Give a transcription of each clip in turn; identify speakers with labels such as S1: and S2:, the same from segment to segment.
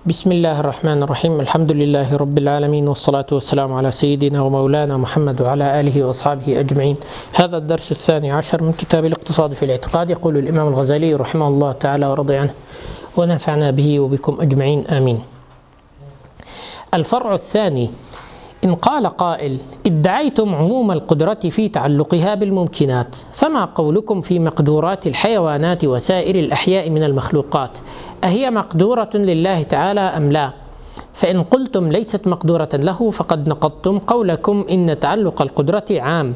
S1: بسم الله الرحمن الرحيم. الحمد لله رب العالمين، والصلاة والسلام على سيدنا ومولانا محمد وعلى آله وأصحابه أجمعين. هذا الدرس 12 من كتاب الاقتصاد في الاعتقاد. يقول الإمام الغزالي رحمه الله تعالى ورضي عنه ونفعنا به وبكم أجمعين آمين. الفرع الثاني: إن قال قائل: ادعيتم عموم القدرة في تعلقها بالممكنات، فما قولكم في مقدورات الحيوانات وسائر الأحياء من المخلوقات؟ أهي مقدورة لله تعالى أم لا؟ فإن قلتم ليست مقدورة له فقد نقضتم قولكم إن تعلق القدرة عام،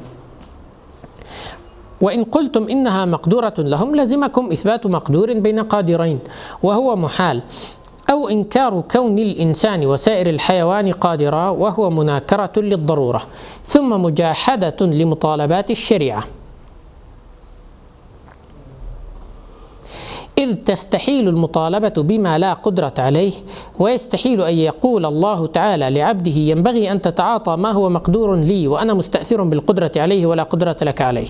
S1: وإن قلتم إنها مقدورة لهم لزمكم إثبات مقدور بين قادرين وهو محال، أو إنكار كون الإنسان وسائر الحيوان قادرا وهو مناكرة للضرورة، ثم مجاحدة لمطالبات الشريعة، إذ تستحيل المطالبة بما لا قدرة عليه، ويستحيل أن يقول الله تعالى لعبده: ينبغي أن تتعاطى ما هو مقدور لي وأنا مستأثر بالقدرة عليه ولا قدرة لك عليه.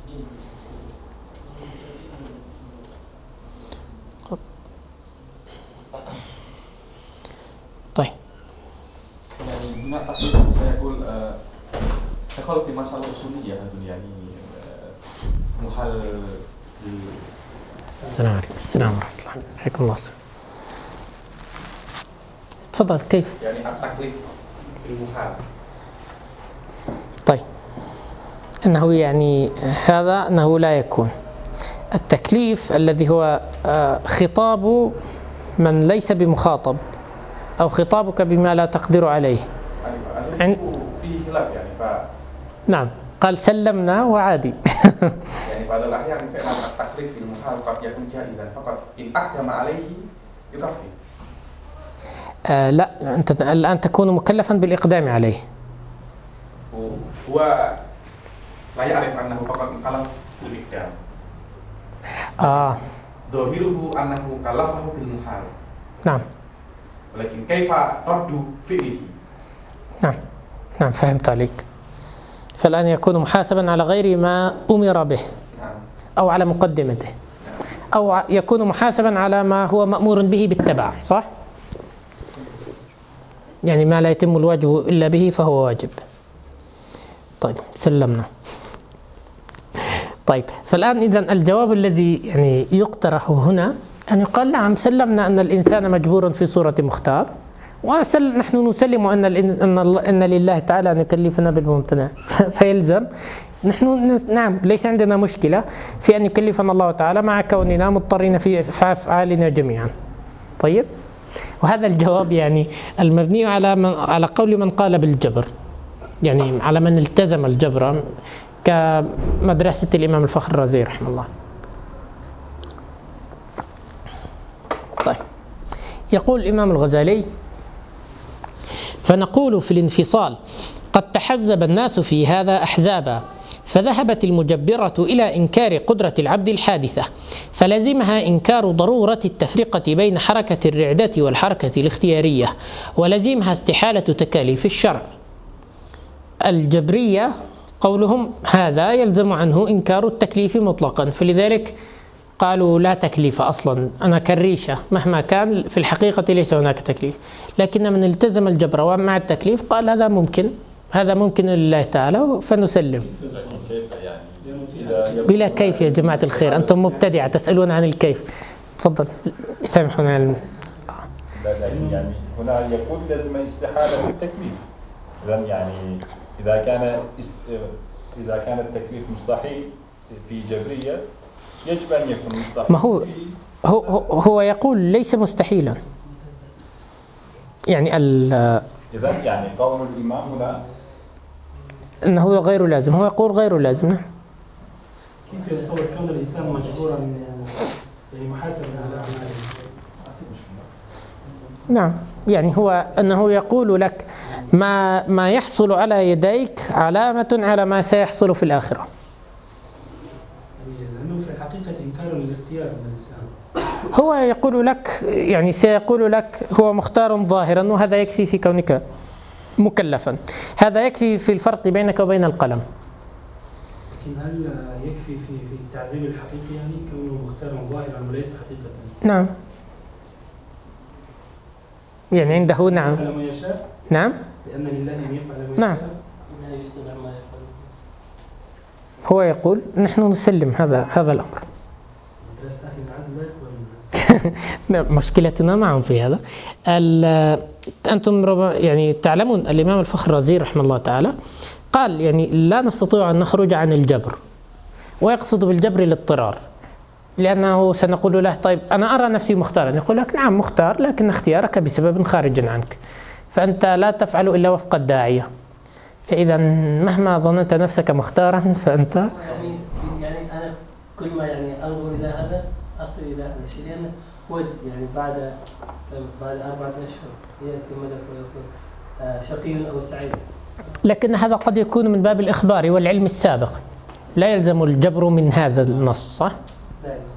S1: طيب،
S2: يعني هنا تقريبا سيقول دخل في مسألة أصولية يعني محل.
S1: السلام عليكم. السلام ورحمة الله، حياكم الله. تفضل. كيف؟
S2: يعني التكليف المحال.
S1: طيب، أنه يعني هذا أنه لا يكون التكليف الذي هو خطاب من ليس بمخاطب، أو خطابك بما لا تقدر عليه.
S2: أيوة، في خلاف يعني
S1: نعم، قال سلمنا وعادي.
S2: يعني بعض الأحيان فعلا التكليف المحال قد يكون جائزا فقط إن أقدم عليه يكفي.
S1: لا، أنت الآن تكون مكلفا بالإقدام عليه.
S2: هو لا يعرف أنه فقط مكلف بالإقدام. ظاهره أنه كلفه بالمحال.
S1: نعم.
S2: ولكن كيف رد فعله؟
S1: نعم فهمت عليك. فالآن يكون محاسبا على غير ما أمر به، أو على مقدمته، أو يكون محاسبا على ما هو مأمور به بالتبع، صح؟ يعني ما لا يتم الواجب إلا به فهو واجب. طيب، سلمنا. طيب، فالآن إذن الجواب الذي يعني يقترح هنا أن يقال: نعم، سلمنا أن الإنسان مجبور في صورة مختار، ونحن نسلم أن لله تعالى أن يكلفنا بالممتنع، فيلزم نحن نعم ليس عندنا مشكلة في أن يكلفنا الله تعالى مع كوننا مضطرين في أفعالنا جميعا. طيب، وهذا الجواب يعني المبني على قول من قال بالجبر، يعني على من التزم الجبر كمدرسة الإمام الفخر الرازي رحمه الله. طيب، يقول الإمام الغزالي: فنقول في الانفصال: قد تحزب الناس في هذا أحزابا، فذهبت المجبرة إلى إنكار قدرة العبد الحادثة، فلزمها إنكار ضرورة التفرقة بين حركة الرعدة والحركة الاختيارية، ولزمها استحالة تكاليف الشرع. الجبرية قولهم هذا يلزم عنه إنكار التكليف مطلقا، فلذلك قالوا لا تكليف أصلا، أنا كالريشة مهما كان في الحقيقة ليس هناك تكليف. لكن من التزم الجبر مع التكليف قال هذا ممكن لله تعالى فنسلم. بلا كيف يا جماعة الخير، أنتم مبتدعة تسألون عن الكيف. تفضل سامحونا.
S3: يعني هنا يقول لازم استحالة التكليف. إذن يعني إذا كان التكليف مستحيل في جبرية يجب أن يكون مستحيل.
S1: ما هو يقول ليس مستحيلا، يعني
S3: إذن يعني قول الإمام هنا
S1: أنه غير لازم، هو يقول غير لازم.
S4: كيف يتصور كون الإنسان مجبورا يعني محاسبا على أعماله؟
S1: نعم، يعني هو أنه يقول لك ما يحصل على يديك علامة على ما سيحصل في الآخرة.
S4: لأنه في الحقيقة إنكار للاختيار من الإنسان.
S1: هو يقول لك، يعني سيقول لك هو مختار ظاهرا، وهذا يكفي في كونك مكلفا، هذا يكفي في الفرق بينك وبين القلم.
S4: لكن هل يكفي في التعذيب الحقيقي يعني كونه مختارا ظاهرا وليس حقيقة؟
S1: نعم، يعني عنده نعم
S4: يفعل ما يشاء،
S1: نعم
S4: لأن لله أن يفعل ما
S1: نعم.
S4: يشاء.
S5: لا يستمع ما يفعل.
S1: هو يقول نحن نسلم هذا الأمر.
S4: لست أهل العدل
S1: مشكلتنا معهم في هذا. أنتم يعني تعلمون الإمام الفخر الرازي رحمه الله تعالى قال يعني لا نستطيع أن نخرج عن الجبر، ويقصد بالجبر الاضطرار، لأنه سنقول له طيب أنا أرى نفسي مختارا، يقول لك نعم مختار، لكن اختيارك بسبب خارج عنك، فأنت لا تفعل إلا وفق الداعية، فإذا مهما ظننت نفسك مختارا فأنت
S5: يعني أنا كل ما يعني أنظر إلى هذا أصل إلى هذا الشيء، لأنه هو يعني بعد 4 أشهر يأتي ملك ويقول شقي أو سعيد.
S1: لكن هذا قد يكون من باب الإخبار والعلم السابق، لا يلزم الجبر من هذا النص، صح؟
S5: لا يلزم.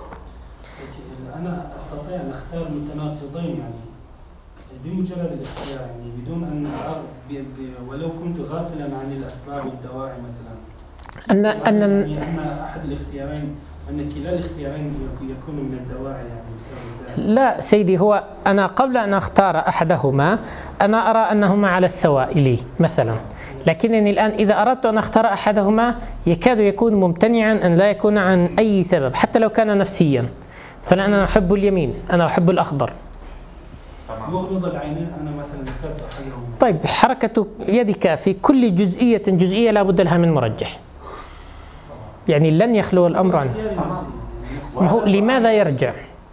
S4: أنا أستطيع أن أختار متناقضين يعني بمجرد الاختيار، يعني بدون أن ولو كنت غافلا عن الأسباب والدواعي مثلا.
S1: أن
S4: أحد الاختيارين، أن كلا الاختيارين يكون من الدواعي يعني بسبب ذلك.
S1: لا سيدي، هو أنا قبل أن أختار أحدهما أنا أرى أنهما على السواء لي مثلا، لكنني الآن إذا أردت أن أختار أحدهما يكاد يكون ممتنعا أن لا يكون عن أي سبب حتى لو كان نفسيا، فأنا أحب اليمين، أنا أحب الأخضر.
S4: مغمض العينين أنا مثلا اخترت أحدهما.
S1: طيب حركة يدك في كل جزئية لا بد لها من مرجح، يعني لن يخلو الأمر عنه. ما هو لماذا يرجع؟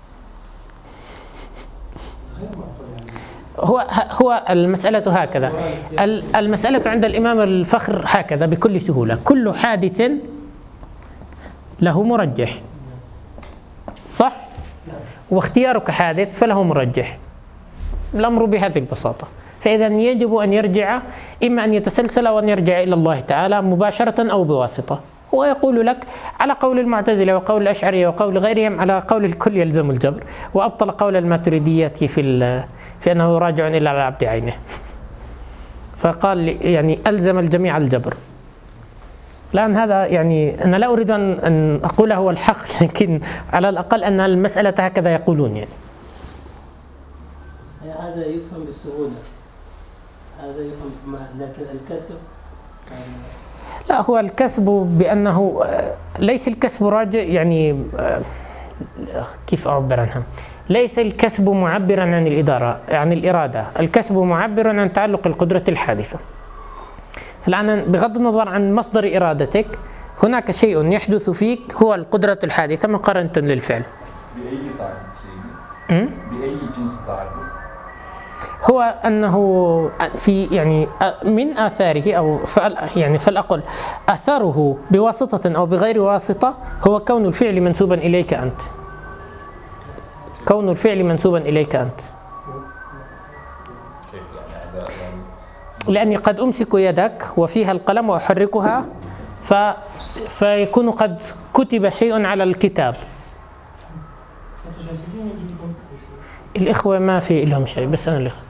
S1: هو المسألة هكذا، المسألة عند الإمام الفخر هكذا بكل سهولة، كل حادث له مرجح، صح؟ واختيارك حادث فله مرجح، الأمر بهذه البساطة. فإذا يجب أن يرجع، إما أن يتسلسل أو أن يرجع إلى الله تعالى مباشرة أو بواسطة. هو يقول لك على قول المعتزلة وقول الأشعرية وقول غيرهم، على قول الكل يلزم الجبر، وأبطل قول الماتريدية في أنه راجع إلى العبد عينه، فقال يعني ألزم الجميع الجبر. الآن هذا يعني أنا لا أريد أن أقول هو الحق، لكن على الأقل أن المسألة هكذا يقولون يعني.
S5: هذا يفهم بسهولة، هذا يفهم، لكن الكسب
S1: لا، هو الكسب بأنه ليس الكسب راجع يعني كيف أعبر عنها، ليس الكسب معبرا عن الإدارة عن الإرادة، الكسب معبرا عن تعلق القدرة الحادثة. فالآن بغض النظر عن مصدر إرادتك هناك شيء يحدث فيك هو القدرة الحادثة مقارنة للفعل.
S3: بأي تعلق؟ بأي جنس تعلق؟
S1: هو أنه في يعني من آثاره أو يعني فلأقل أثره بواسطة أو بغير واسطة هو كون الفعل منسوبا إليك أنت، كون الفعل منسوبا إليك أنت. لأني قد أمسك يدك وفيها القلم وأحركها فيكون قد كتب شيء على الكتاب. الإخوة ما في لهم شيء، بس أنا الإخوة.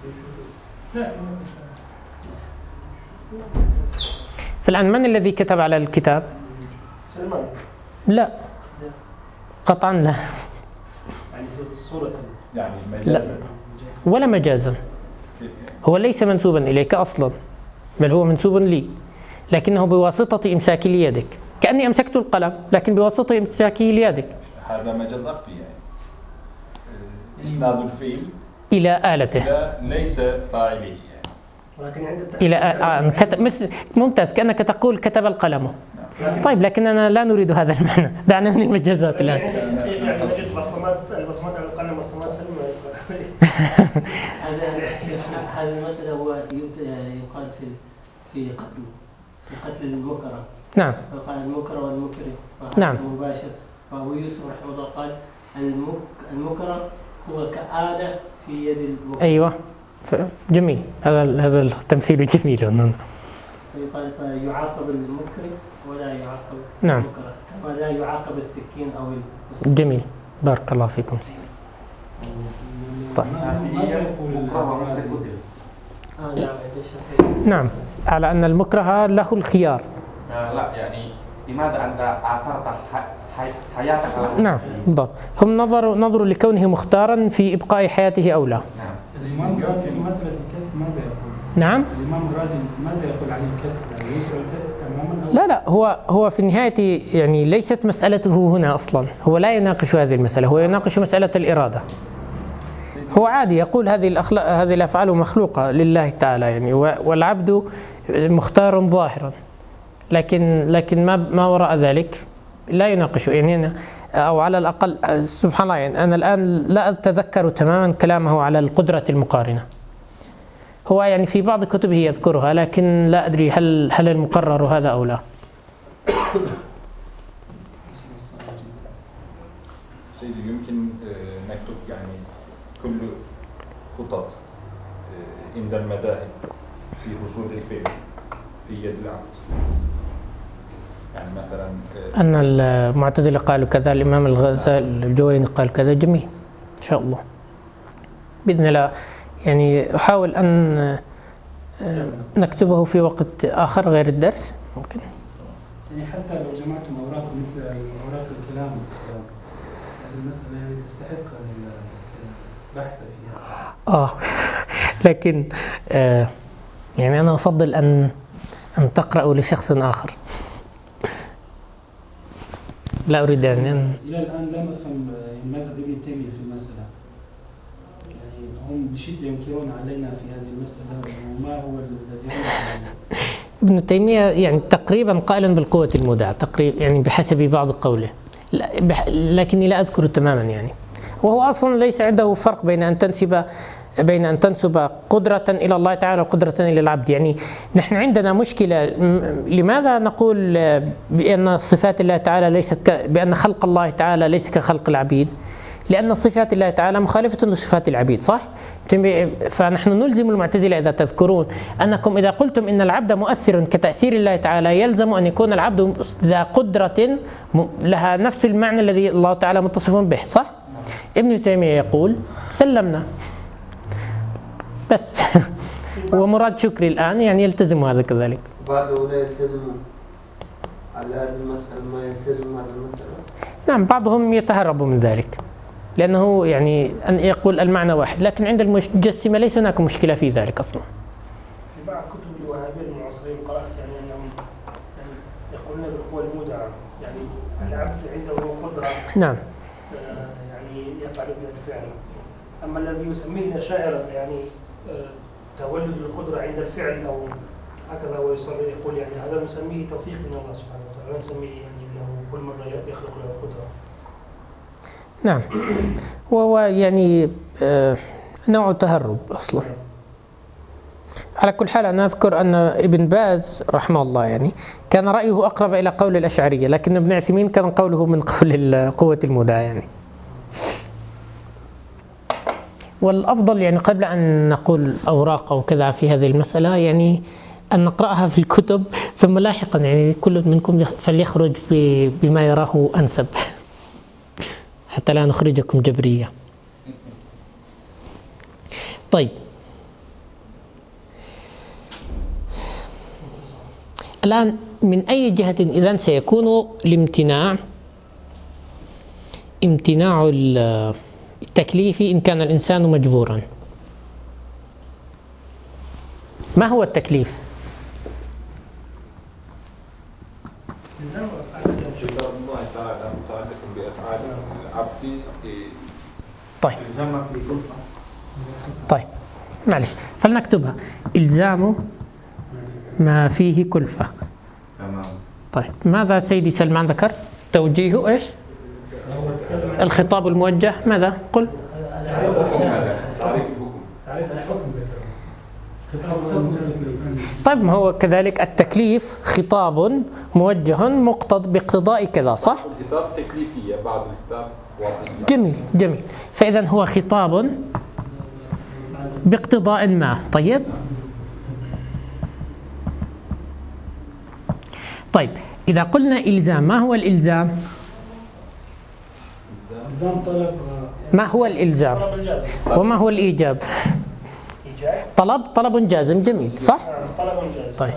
S1: فالآن من الذي كتب على الكتاب؟
S4: سلمان.
S1: لا قطعا لا،
S4: يعني في الصورة
S3: يعني مجازا
S1: ولا مجازا، هو ليس منسوبا إليك أصلا، بل هو منسوب لي، لكنه بواسطة إمساكي ليدك، كأني أمسكت القلم لكن بواسطة إمساكي ليدك.
S3: هذا مجاز عقلي يعني إسناد الفعل
S1: إلى آلته،
S3: لا ليس فاعله يعني.
S4: ولكن عند
S1: إلى مثل ممتاز، كأنك تقول كتب القلم. طيب لكننا لا نريد هذا المعنى، دعنا من المجازات الآن.
S4: يعني نجد البصمات على القلم والصمات سلمى.
S5: هذه المسألة هو يقال في قتل المكره.
S1: نعم.
S5: فقال المكره والمكره.
S1: نعم.
S5: مباشر. فهو يوسف رحمه الله قال المكره هو كآلة في يد المكره.
S1: أيوة جميل، هذا التمثيل جميل.
S5: فيقال فيعاقب المكره ولا يعاقب
S1: نعم.
S5: المكره، كما لا يعاقب السكين أو المسكين.
S1: جميل، بارك الله فيكم سيدي. طيب. نعم، على أن المكره له الخيار.
S2: لا يعني لماذا أنت أعطرت حياتك له؟
S1: نعم بالضبط، هم نظروا لكونه مختارا في إبقاء حياته أو لا.
S2: نعم.
S4: الإمام الرازي في مسألة الكسب ماذا يقول؟
S1: نعم.
S4: الإمام الرازي ماذا يقول عن الكسب؟ يعني ينكر الكسب تماما؟
S1: لا هو في النهاية يعني ليست مسألته هنا أصلا، هو لا يناقش هذه المسألة، هو يناقش مسألة الإرادة. هو عادي يقول هذه الأفعال مخلوقة لله تعالى يعني، والعبد مختار ظاهرا، لكن ما وراء ذلك لا يناقشه يعني، أو على الأقل سبحان الله يعني أنا الآن لا أتذكر تماما كلامه على القدرة المقارنة. هو يعني في بعض كتبه يذكرها، لكن لا أدري هل المقرر هذا أو لا.
S3: سيدي يمكن نكتب يعني كل خطط عند المذاهب في حصول الفعل في يد العبد. يعني مثلا
S1: أن المعتزلة قالوا كذا، الإمام الغزالي الجويني قال كذا، جميل إن شاء الله بإذن الله. يعني أحاول أن نكتبه في وقت آخر غير الدرس ممكن.
S4: يعني حتى لو جمعتم أوراق مثل أوراق الكلام هذه المسألة يعني تستحق البحث فيها.
S1: لكن يعني أنا أفضل أن تقرأوا لشخص آخر. لا أريد أن
S4: إلى الآن لم أفهم مذهب ابن تيمية في المسألة. يعني هم بشدة ينكرون علينا في هذه المسألة، وما هو الذي
S1: ابن تيمية يعني تقريبا قائلا بالقوة المودعة تقريبا يعني بحسب بعض قوله، لكني لا أذكر تماما يعني. وهو أصلا ليس عنده فرق بين أن تنسب قدرة إلى الله تعالى وقدرة إلى العبد. يعني نحن عندنا مشكلة، لماذا نقول بأن صفات الله تعالى ليست بأن خلق الله تعالى ليس كخلق العبيد؟ لأن صفات الله تعالى مخالفة لصفات العبيد، صح؟ فنحن نلزم المعتزلة إذا تذكرون أنكم إذا قلتم إن العبد مؤثر كتأثير الله تعالى، يلزم أن يكون العبد ذا قدرة لها نفس المعنى الذي الله تعالى متصف به، صح؟ ابن تيمية يقول سلمنا بس. ومراد شكري الآن يعني يلتزم هذا كذلك.
S6: بعضهم لا يلتزم على هذه المسألة ما يلتزم هذا المسألة.
S1: نعم بعضهم يتهرب من ذلك لأنه يعني أن يقول المعنى واحد، لكن عند المجسمة ليس هناك مشكلة في ذلك أصلا.
S7: في بعض كتب الوهابية المعاصرين قرأت يعني أنهم يعني يقولون بالقوة المودعة، يعني العبد عنده قدرة
S1: نعم
S7: يعني يفعل بها الفعل، أما الذي يسميه الأشاعرة يعني تولد القدرة عند الفعل أو هكذا، ويقول يعني هذا نسميه توفيق من الله سبحانه وتعالى، نسميه يعني أنه كل مرة يخلق له قدرة.
S1: نعم وهو يعني نوع تهرب أصلا. على كل حال أنا أذكر أن ابن باز رحمه الله يعني كان رأيه أقرب إلى قول الأشعرية، لكن ابن عثيمين كان قوله من قول قوة المودعة يعني. والأفضل يعني قبل أن نقول أوراق أو كذا في هذه المسألة يعني أن نقرأها في الكتب، ثم لاحقا يعني كل منكم فليخرج بما يراه أنسب حتى لا نخرجكم جبرية. طيب الآن من أي جهة إذن سيكون امتناع التكليف إن كان الإنسان مجبورا؟ ما هو التكليف؟
S3: كتاب الله تعالى متعلق بأفعال العبد.
S1: طيب معلش فلنكتبها، إلزام ما فيه كلفة. طيب ماذا سيدي سلمان ذكر؟ توجيهه إيش؟ الخطاب الموجه ماذا؟ قل. طيب ما هو كذلك التكليف خطاب موجه مقتض باقتضاء كذا، صح؟
S3: الخطاب تكليفية بعض الخطاب وضعية.
S1: جميل فإذا هو خطاب باقتضاء ما. طيب إذا قلنا إلزام، ما هو الإلزام؟
S7: إلزام طلب.
S1: ما هو الإلزام؟ وما هو الإيجاب؟ طلب جازم. جميل صح؟
S7: طلب جازم.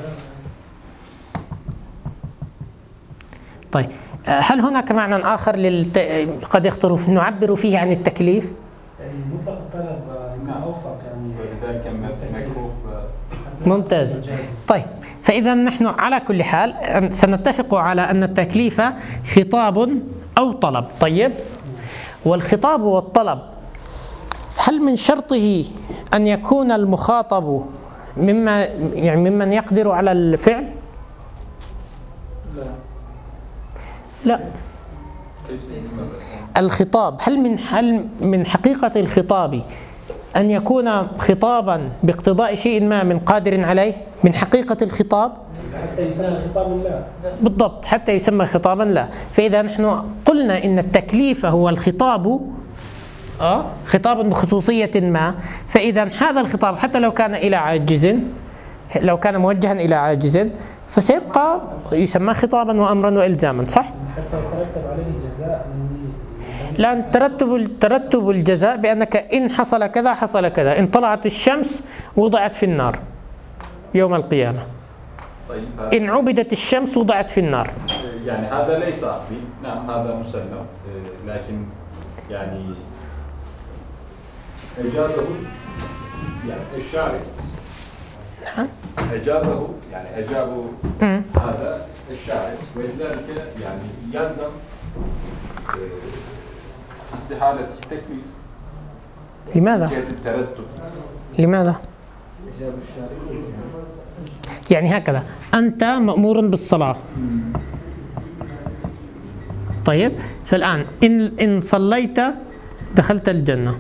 S1: طيب هل هناك معنى آخر قد يخطر نعبر فيه عن التكليف؟
S4: يعني مطلق الطلب هذا أوفق يعني.
S3: ولذلك مكروه.
S1: ممتاز. طيب، فإذا نحن على كل حال سنتفق على أن التكليف خطاب أو طلب. طيب، والخطاب والطلب هل من شرطه أن يكون المخاطب ممن يقدر على الفعل؟ لا. الخطاب هل من حقيقة الخطاب أن يكون خطابا باقتضاء شيء ما من قادر عليه؟ من حقيقة الخطاب
S4: حتى يسمى خطابا لا.
S1: بالضبط، حتى يسمى خطابا لا. فإذا نحن قلنا إن التكليف هو الخطاب خطاب بخصوصية ما، فإذا هذا الخطاب حتى لو كان إلى عاجز، لو كان موجها إلى عاجز، فسيبقى يسمى خطابا وأمرا وإلزاما، صح؟
S4: حتى يترتب عليه جزاء.
S1: لا، ترتب الجزاء بأنك إن حصل كذا حصل كذا، إن طلعت الشمس وضعت في النار يوم القيامة،
S3: طيب،
S1: إن عبدت الشمس وضعت في النار.
S3: يعني هذا ليس عقلي، نعم هذا مسلم، لكن يعني إجازه يعني الشارع،
S1: نعم،
S3: أجابه يعني أجابوا هذا الشارع، ولذلك يعني يلزم استحالة التكليف.
S1: لماذا؟
S3: الترتب.
S1: لماذا؟ يعني هكذا، أنت مأمور بالصلاة، طيب، فالآن إن صليت دخلت الجنة.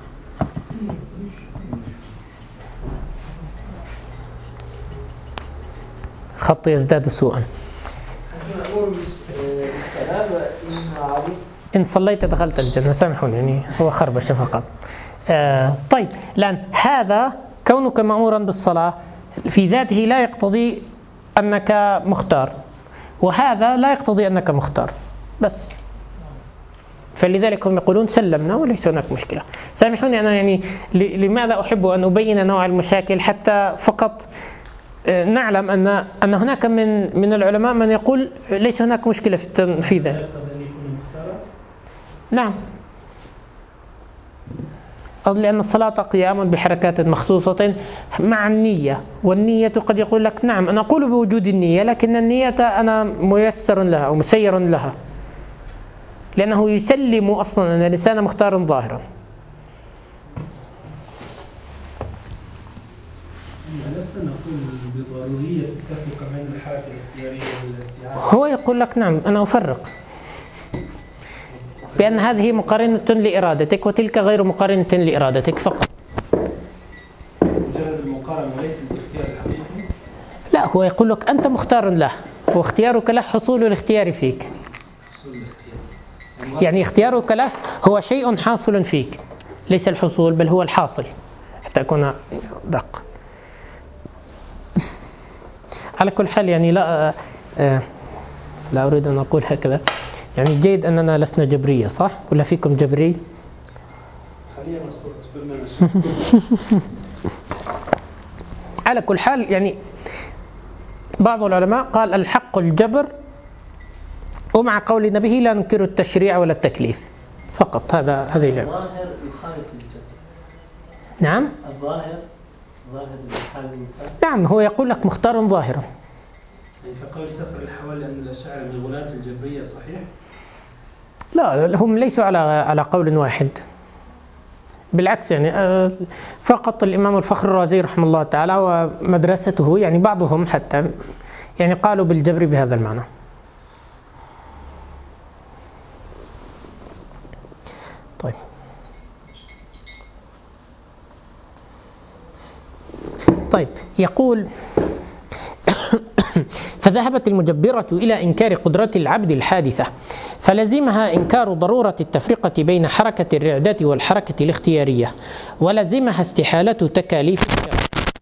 S1: خط يزداد سوءا. إن صليت دخلت الجنة، سامحوني يعني هو خربش فقط. طيب، الآن هذا كونك مأمورا بالصلاة في ذاته لا يقتضي أنك مختار، وهذا لا يقتضي أنك مختار، بس. فلذلك هم يقولون سلمنا وليس هناك مشكلة. سامحوني أنا يعني لماذا أحب أن أبين نوع المشاكل؟ حتى فقط نعلم أن هناك من العلماء من يقول ليس هناك مشكلة في ذلك. نعم، لأن الصلاة قيام بحركات مخصوصة مع النية، والنية قد يقول لك نعم أنا أقول بوجود النية، لكن النية أنا ميسر لها أو مسير لها، لأنه يسلم أصلا أن الإنسان مختار ظاهرا.
S4: لسنا نقول بضرورية التفرقة بين الحركة الاختيارية والاستعارة.
S1: هو يقول لك نعم أنا أفرق بأن هذه مقارنة لإرادتك وتلك غير مقارنة لإرادتك فقط.
S4: مجرد المقارنة وليس الاختيار الحقيقي.
S1: لا، هو يقول لك أنت مختار له، واختيارك له حصول الاختيار فيك. يعني اختيارك له هو شيء حاصل فيك، ليس الحصول بل هو الحاصل، حتى أكون دق. على كل حال يعني لا أريد أن أقول هكذا، يعني جيد أننا لسنا جبرية، صح؟ ولا فيكم جبري؟
S4: حاليا
S1: على كل حال يعني بعض العلماء قال الحق الجبر، ومع قول النبي لا ننكر التشريع ولا التكليف فقط. هذه
S5: الظاهر يخالف الجبر.
S1: نعم،
S5: الظاهر بحال الإنسان.
S1: نعم، هو يقول لك مختار ظاهرا.
S4: فقول سفر الحوالي أن الأشاعرة من غلاة الجبرية صحيح؟
S1: لا، هم ليسوا على قول واحد، بالعكس يعني فقط الإمام الفخر الرازي رحمه الله تعالى ومدرسته يعني بعضهم حتى يعني قالوا بالجبر بهذا المعنى. طيب يقول فذهبت المجبرة إلى إنكار قدرة العبد الحادثة، فلزمها إنكار ضرورة التفرقة بين حركة الرعدة والحركة الاختيارية، ولزمها استحالة تكاليف الشرع.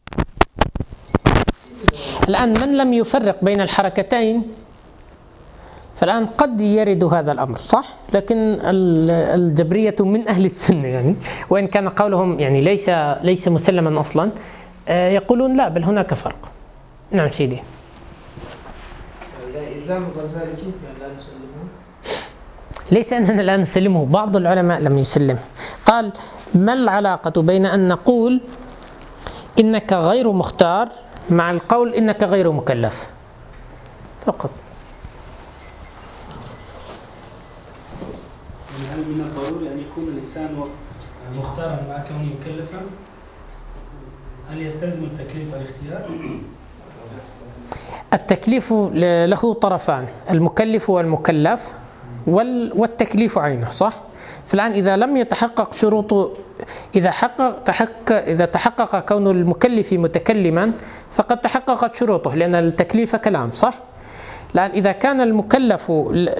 S1: الآن من لم يفرق بين الحركتين فالآن قد يرد هذا الأمر، صح؟ لكن الجبرية من أهل السنة يعني، وإن كان قولهم يعني ليس مسلما أصلا، يقولون لا بل هناك فرق. نعم سيدي.
S6: إلزام الغزالي كيف يعني لا نسلمه؟
S1: ليس أننا لا نسلمه، بعض العلماء لم يسلمه. قال: ما العلاقة بين أن نقول إنك غير مختار مع القول إنك غير مكلف؟ فقط.
S4: هل من الضروري أن يكون الإنسان مختارا مع كونه مكلفا؟ هل يستلزم التكليف والاختيار؟
S1: التكليف له طرفان، المكلف والمكلف، والتكليف عينه، صح؟ فالآن إذا لم يتحقق شروط، إذا تحقق كون المكلف متكلما فقد تحققت شروطه، لأن التكليف كلام، صح؟ الآن إذا كان المكلف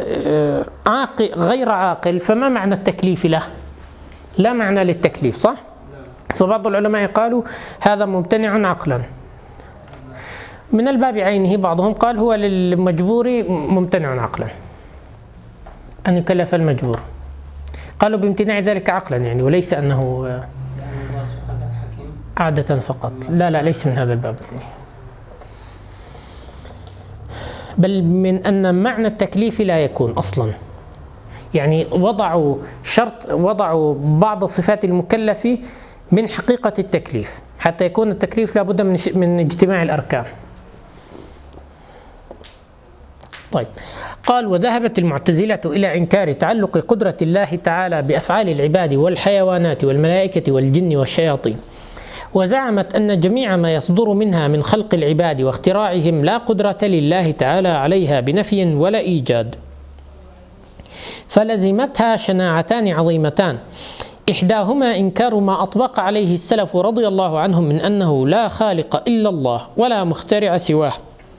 S1: غير عاقل فما معنى التكليف له؟ لا معنى للتكليف، صح؟ فبعض العلماء قالوا هذا ممتنع عقلا من الباب عينه، بعضهم قال هو للمجبور ممتنع عقلا أن يكلف المجبور، قالوا بامتناع ذلك عقلا يعني، وليس أنه عادة فقط. لا ليس من هذا الباب، بل من أن معنى التكليف لا يكون أصلا، يعني وضعوا بعض صفات المكلف من حقيقة التكليف، حتى يكون التكليف لابد من اجتماع الأركان. طيب، قال: وذهبت المعتزلة إلى إنكار تعلق قدرة الله تعالى بأفعال العباد والحيوانات والملائكة والجن والشياطين، وزعمت أن جميع ما يصدر منها من خلق العباد واختراعهم لا قدرة لله تعالى عليها بنفي ولا إيجاد، فلزمتها شناعتان عظيمتان، إحداهما إنكار ما أطبق عليه السلف رضي الله عنهم من أنه لا خالق إلا الله ولا مخترع سواه،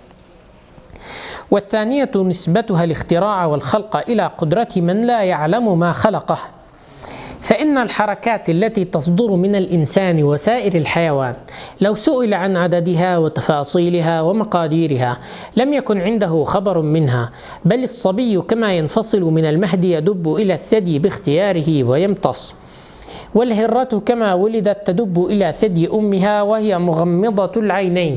S1: والثانية نسبتها الاختراع والخلق إلى قدرة من لا يعلم ما خلقه، فإن الحركات التي تصدر من الإنسان وسائر الحيوان لو سئل عن عددها وتفاصيلها ومقاديرها لم يكن عنده خبر منها، بل الصبي كما ينفصل من المهد يدب إلى الثدي باختياره ويمتص، والهرة كما ولدت تدب إلى ثدي أمها وهي مغمضة العينين.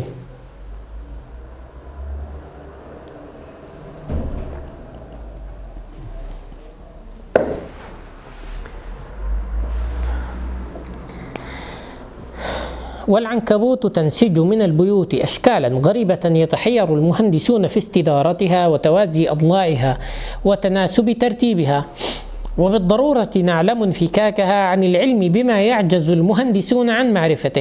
S1: والعنكبوت تنسج من البيوت أشكالا غريبة يتحير المهندسون في استدارتها وتوازي أضلاعها وتناسب ترتيبها، وبالضرورة نعلم انفكاكها عن العلم بما يعجز المهندسون عن معرفته.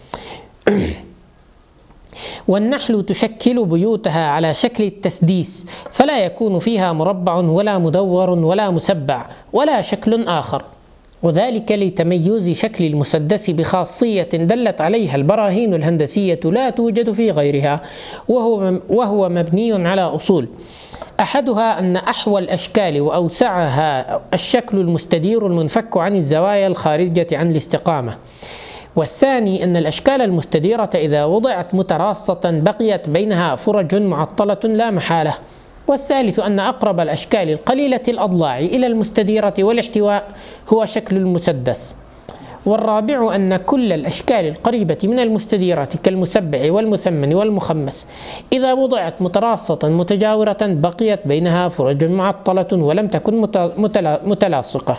S1: والنحل تشكل بيوتها على شكل التسديس، فلا يكون فيها مربع ولا مدور ولا مسبع ولا شكل آخر، وذلك لتميز شكل المسدس بخاصية دلت عليها البراهين الهندسية لا توجد في غيرها، وهو مبني على أصول، أحدها أن أحوى الأشكال وأوسعها الشكل المستدير المنفك عن الزوايا الخارجة عن الاستقامة، والثاني أن الأشكال المستديرة إذا وضعت متراصة بقيت بينها فرج معطلة لا محالة، والثالث أن أقرب الأشكال القليلة الأضلاع إلى المستديرة والاحتواء هو شكل المسدس، والرابع أن كل الأشكال القريبة من المستديرة كالمسبع والمثمن والمخمس إذا وضعت متراصة متجاورة بقيت بينها فرج معطلة ولم تكن متلاصقة.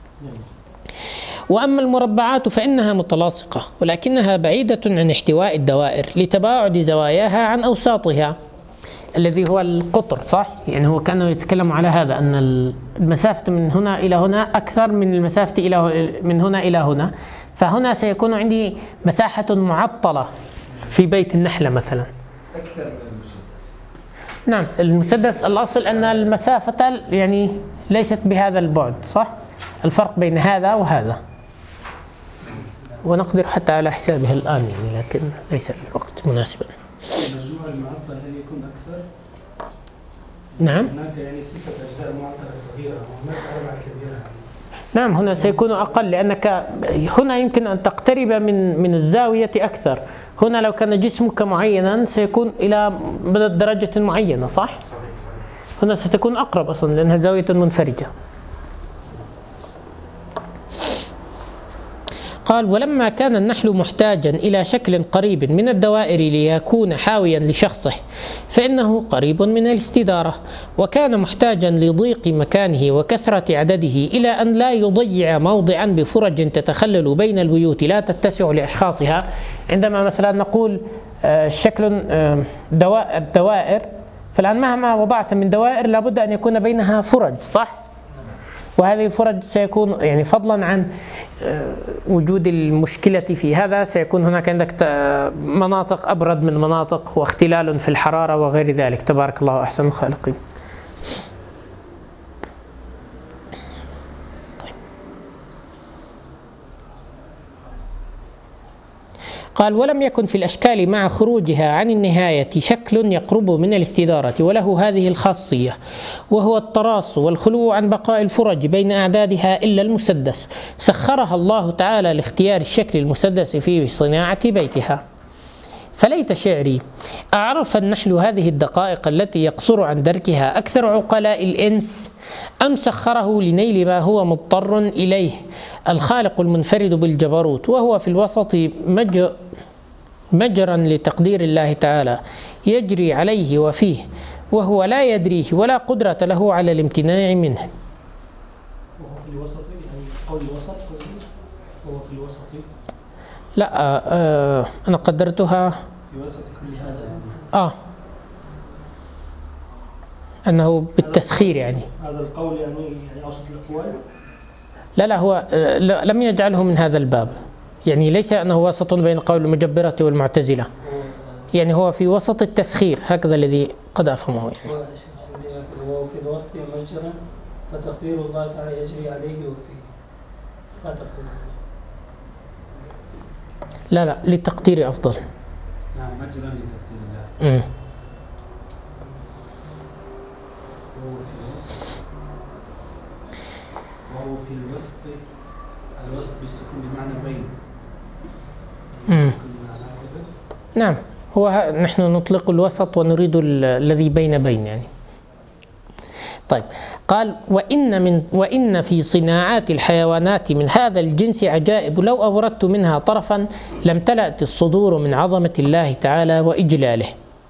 S1: وأما المربعات فإنها متلاصقة ولكنها بعيدة عن احتواء الدوائر لتباعد زواياها عن أوساطها الذي هو القطر، صح؟ يعني هو كانوا يتكلموا على هذا، أن المسافة من هنا إلى هنا أكثر من المسافة من هنا إلى هنا، فهنا سيكون عندي مساحة معطلة في بيت النحلة مثلا
S6: أكثر من المسدس.
S1: نعم، المسدس الأصل أن المسافة يعني ليست بهذا البعد، صح؟ الفرق بين هذا وهذا، ونقدر حتى على حسابه الآن يعني، لكن ليس الوقت مناسبا.
S4: المجموع المعطل هل يكون أكثر؟
S1: نعم.
S4: هناك يعني 6 أجزاء معطلة صغيرة وهناك 4 كبيرة.
S1: نعم، هنا سيكون أقل، لأنك هنا يمكن أن تقترب من الزاوية أكثر. هنا لو كان جسمك معينا سيكون إلى درجة معينة، صح؟ هنا ستكون أقرب أصلا لأنها زاوية منفرجة. قال ولما كان النحل محتاجا إلى شكل قريب من الدوائر ليكون حاويا لشخصه فإنه قريب من الاستدارة، وكان محتاجا لضيق مكانه وكثرة عدده إلى أن لا يضيع موضعا بفرج تتخلل بين البيوت لا تتسع لأشخاصها. عندما مثلا نقول شكل دوائر، فالآن مهما وضعت من دوائر لابد أن يكون بينها فرج، صح؟ وهذه الفرج سيكون يعني فضلا عن وجود المشكلة في هذا، سيكون هناك عندك مناطق أبرد من مناطق واختلال في الحرارة وغير ذلك. تبارك الله أحسن الخالقين. قال ولم يكن في الأشكال مع خروجها عن النهاية شكل يقرب من الاستدارة وله هذه الخاصية، وهو التراص والخلو عن بقاء الفرج بين أعدادها إلا المسدس، سخرها الله تعالى لاختيار الشكل المسدس في صناعة بيتها. فليت شعري أعرف النحل هذه الدقائق التي يقصر عن دركها أكثر عقلاء الإنس، أم سخره لنيل ما هو مضطر إليه الخالق المنفرد بالجبروت، وهو في الوسط مجرا لتقدير الله تعالى يجري عليه وفيه، وهو لا يدريه ولا قدرة له على الامتناع منه.
S7: وهو في الوسط، يعني قول الوسط هو في الوسط.
S1: لا أنا قدرتها
S4: في وسط كل هذا
S1: أنه بالتسخير يعني.
S7: هذا القول يعني أوسط الأقوال.
S1: لا هو لم يجعله من هذا الباب، يعني ليس أنه وسط بين قول المجبرة والمعتزلة، يعني هو في وسط التسخير، هكذا الذي قد أفهمه يعني.
S5: وهو في الوسط مجرا فتقدير الله تعالى يجري عليه وفيه فتقدير.
S1: لا للتقدير أفضل.
S4: نعم مجرا لتقدير الله. وهو في الوسط الوسط بالسكون بمعنى بين.
S1: نعم هو نحن نطلق الوسط ونريد الذي بين يعني. طيب قال وإن في صناعات الحيوانات من هذا الجنس عجائب لو أوردت منها طرفا لم تلأت الصدور من عظمة الله تعالى وإجلاله.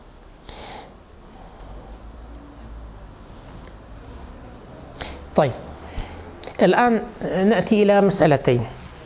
S1: طيب الآن نأتي إلى مسألتين.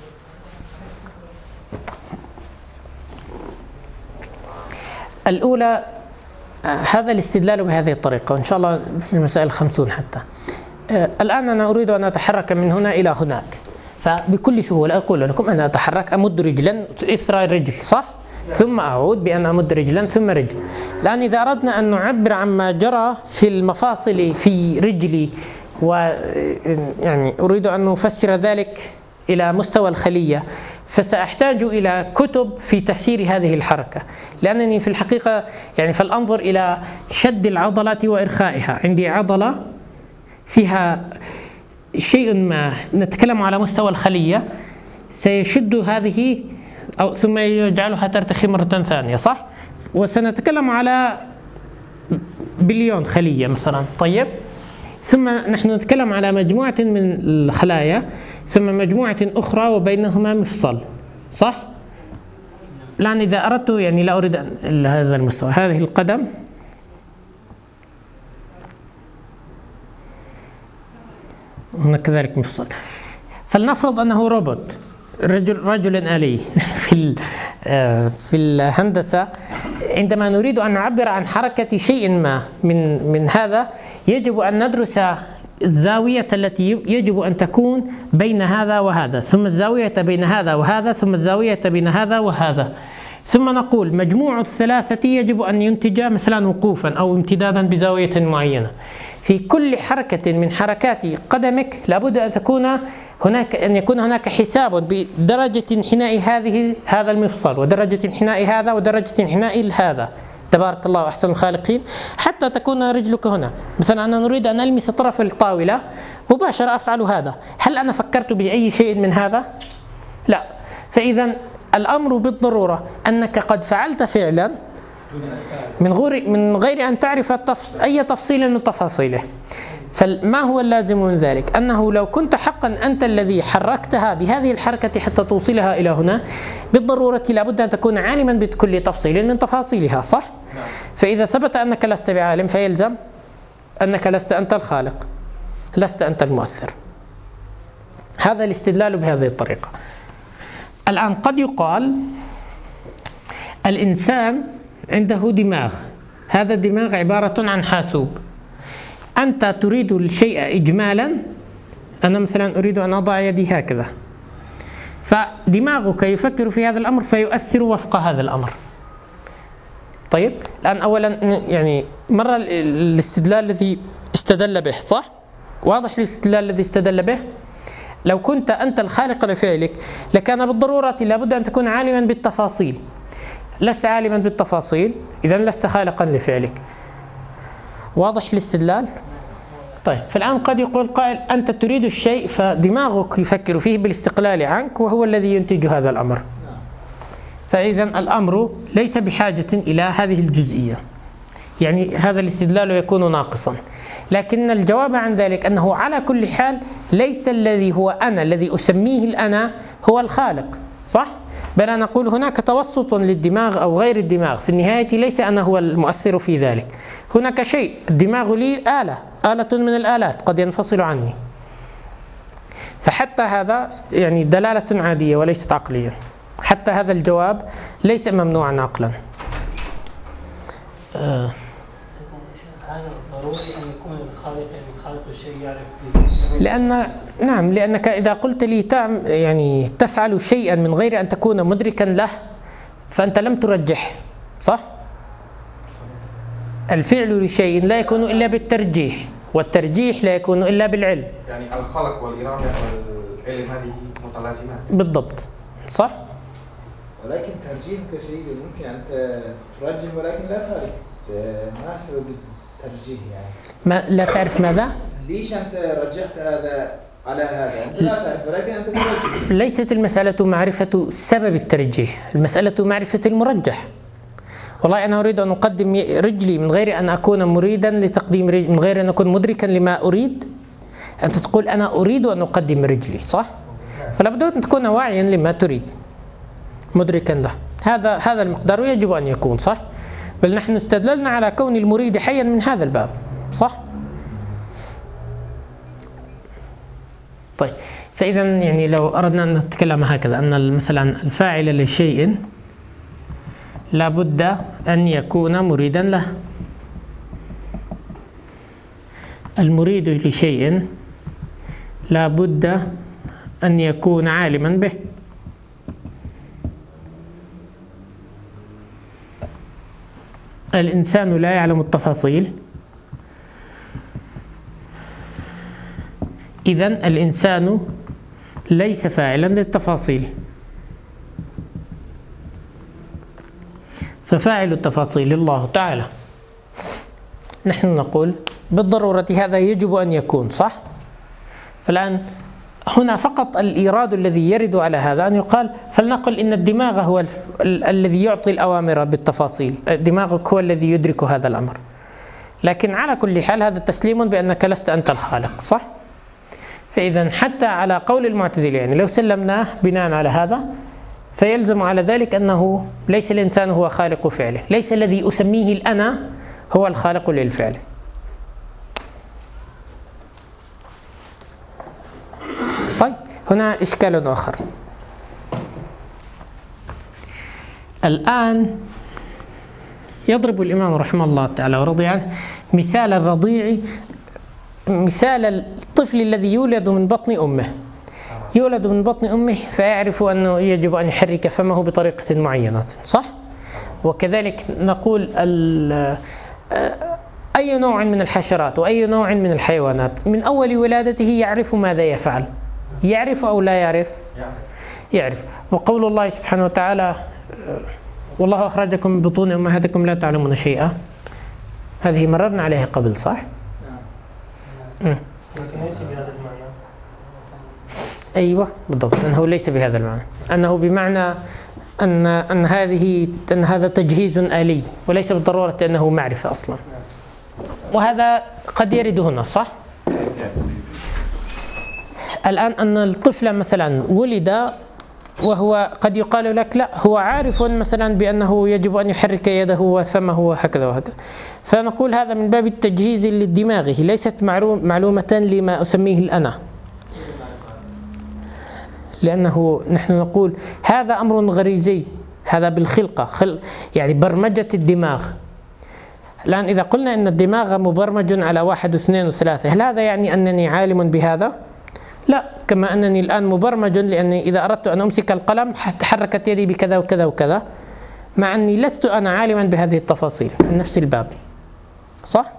S1: الأولى هذا الاستدلال بهذه الطريقة، وإن شاء الله في المسائل 50 حتى. الآن أنا أريد أن أتحرك من هنا إلى هناك، فبكل سهولة أقول لكم أنا أتحرك أمد رجلا إثر رجل، صح؟ ثم أعود بأن أمد رجلا ثم رجل. الآن إذا أردنا أن نعبر عما جرى في المفاصل في رجلي، ويعني أريد أن نفسر ذلك إلى مستوى الخلية، فسأحتاج إلى كتب في تفسير هذه الحركة، لأنني في الحقيقة يعني فلأنظر إلى شد العضلة وإرخائها. عندي عضلة فيها شيء ما نتكلم على مستوى الخلية، سيشد هذه أو ثم يجعلها ترتخي مرة ثانية، صح؟ وسنتكلم على بليون خلية مثلا. طيب ثم نحن نتكلم على مجموعة من الخلايا ثم مجموعة أخرى وبينهما مفصل، صح؟ الآن إذا أردت يعني لا أريد هذا المستوى، هذه القدم هنا كذلك مفصل، فلنفرض أنه روبوت، رجل آلي. في الهندسة عندما نريد أن نعبر عن حركة شيء ما من هذا يجب أن ندرس الزاوية التي يجب أن تكون بين هذا وهذا، ثم الزاوية بين هذا وهذا، ثم الزاوية بين هذا وهذا، ثم نقول مجموع الثلاثة يجب أن ينتج مثلا وقوفا أو امتدادا بزاوية معينة. في كل حركة من حركات قدمك لابد أن يكون هناك حساب بدرجة انحناء هذا المفصل، ودرجة انحناء هذا، ودرجة انحناء هذا. تبارك الله أحسن الخالقين. حتى تكون رجلك هنا، مثلا أنا نريد أن ألمس طرف الطاولة مباشرة أفعل هذا، هل أنا فكرت بأي شيء من هذا؟ لا. فإذا الأمر بالضرورة أنك قد فعلت فعلا من غير أن تعرف أي تفصيل من تفاصيله. فما هو اللازم من ذلك؟ أنه لو كنت حقا أنت الذي حركتها بهذه الحركة حتى توصلها إلى هنا، بالضرورة لابد أن تكون عالما بكل تفصيل من تفاصيلها، صح؟ فإذا ثبت أنك لست بعالم فيلزم أنك لست أنت الخالق، لست أنت المؤثر. هذا الاستدلال بهذه الطريقة. الآن قد يقال الإنسان عنده دماغ، هذا الدماغ عبارة عن حاسوب. أنت تريد الشيء إجمالا، أنا مثلا أريد أن أضع يدي هكذا، فدماغك يفكر في هذا الأمر فيؤثر وفق هذا الأمر. طيب الآن أولا يعني مرة الاستدلال الذي استدل به صح؟ واضح الاستدلال الذي استدل به؟ لو كنت أنت الخالق لفعلك لكان بالضرورة لابد أن تكون عالما بالتفاصيل. لست عالما بالتفاصيل إذن لست خالقا لفعلك. واضح الاستدلال؟ طيب فالآن قد يقول قائل أنت تريد الشيء فدماغك يفكر فيه بالاستقلال عنك وهو الذي ينتج هذا الأمر، فإذا الأمر ليس بحاجة إلى هذه الجزئية، يعني هذا الاستدلال يكون ناقصا. لكن الجواب عن ذلك أنه على كل حال ليس الذي هو أنا الذي أسميه الأنا هو الخالق، صح؟ بل أنا أقول هناك توسط للدماغ أو غير الدماغ، في النهاية ليس أنا هو المؤثر في ذلك. هناك شيء، الدماغ لي آلة من الآلات قد ينفصل عني، فحتى هذا يعني دلالة عادية وليست عقلية. حتى هذا الجواب ليس ممنوعا عقلا.
S5: هل ضروري أن يكون الخالق يعني خالق الشيء يعرف
S1: لأنك إذا قلت لي يعني تفعل شيئا من غير أن تكون مدركا له فأنت لم ترجح، صح؟ الفعل لشيء لا يكون إلا بالترجيح، والترجيح لا يكون إلا بالعلم.
S2: يعني الخلق والإرادة والعلم هذه متلازمات.
S1: بالضبط، صح؟
S8: ولكن ترجيحك سيدي ممكن أن ترجح ولكن لا تعرف ما سبب الترجيح يعني.
S1: ما لا تعرف ماذا؟
S8: ليش أنت رجحت هذا على هذا؟ أنت لا تعرف ولكن أنت ترجح.
S1: ليست المسألة معرفة سبب الترجيح، المسألة معرفة المرجح. والله أنا أريد أن أقدم رجلي من غير أن أكون مريدا لتقديم رجلي، من غير أن أكون مدركا لما أريد. أنت تقول أنا أريد أن أقدم رجلي، صح؟ فلا بد أن تكون واعيا لما تريد، مدركا له. هذا المقدار يجب أن يكون، صح؟ بل نحن استدللنا على كون المريد حيا من هذا الباب، صح؟ طيب فإذا يعني لو أردنا أن نتكلم هكذا أن مثلا الفاعل لشيء لا بد أن يكون مريدا له، المريد لشيء لا بد أن يكون عالما به، الإنسان لا يعلم التفاصيل، إذن الإنسان ليس فاعلا للتفاصيل، ففاعل التفاصيل الله تعالى. نحن نقول بالضرورة هذا يجب أن يكون، صح؟ فالآن هنا فقط الإيراد الذي يرد على هذا أن يقال فلنقل إن الدماغ هو الذي يعطي الأوامر بالتفاصيل، دماغك هو الذي يدرك هذا الأمر. لكن على كل حال هذا تسليم بأنك لست أنت الخالق، صح؟ فإذا حتى على قول المعتزلة يعني لو سلمناه بناء على هذا فيلزم على ذلك أنه ليس الإنسان هو خالق فعله، ليس الذي أسميه الأنا هو الخالق للفعل. طيب هنا إشكال آخر. الآن يضرب الإمام رحمه الله تعالى ورضي عنه مثال الرضيع، مثال الطفل الذي يولد من بطن أمه، يولد من بطن أمه فيعرف أنه يجب أن يحرك فمه بطريقة معينة، صح؟ وكذلك نقول أي نوع من الحشرات وأي نوع من الحيوانات من أول ولادته يعرف ماذا يفعل، يعرف أو لا يعرف؟ يعرف. وقول الله سبحانه وتعالى والله أخرجكم من بطون أمهاتكم لا تعلمون شيئا، هذه مررنا عليها قبل، صح؟
S7: لكن ليس بهذا المعنى.
S1: أيوة بالضبط، أنه ليس بهذا المعنى، أنه بمعنى أن هذا تجهيز آلي وليس بالضرورة أنه معرفة أصلا. وهذا قد يرد هنا، صح؟ الآن أن الطفل مثلا ولد وهو قد يقال لك لا هو عارف مثلا بأنه يجب أن يحرك يده وفمه وهكذا وهكذا، فنقول هذا من باب التجهيز لدماغه، ليست معلومة لما أسميه الأنا، لأنه نحن نقول هذا أمر غريزي، هذا بالخلقة يعني برمجة الدماغ. الآن إذا قلنا أن الدماغ مبرمج على 1 و2 و3، هل هذا يعني أنني عالم بهذا؟ لا، كما أنني الآن مبرمج لأني إذا أردت أن أمسك القلم تحركت يدي بكذا وكذا وكذا، مع أني لست أنا عالما بهذه التفاصيل من نفس الباب، صح؟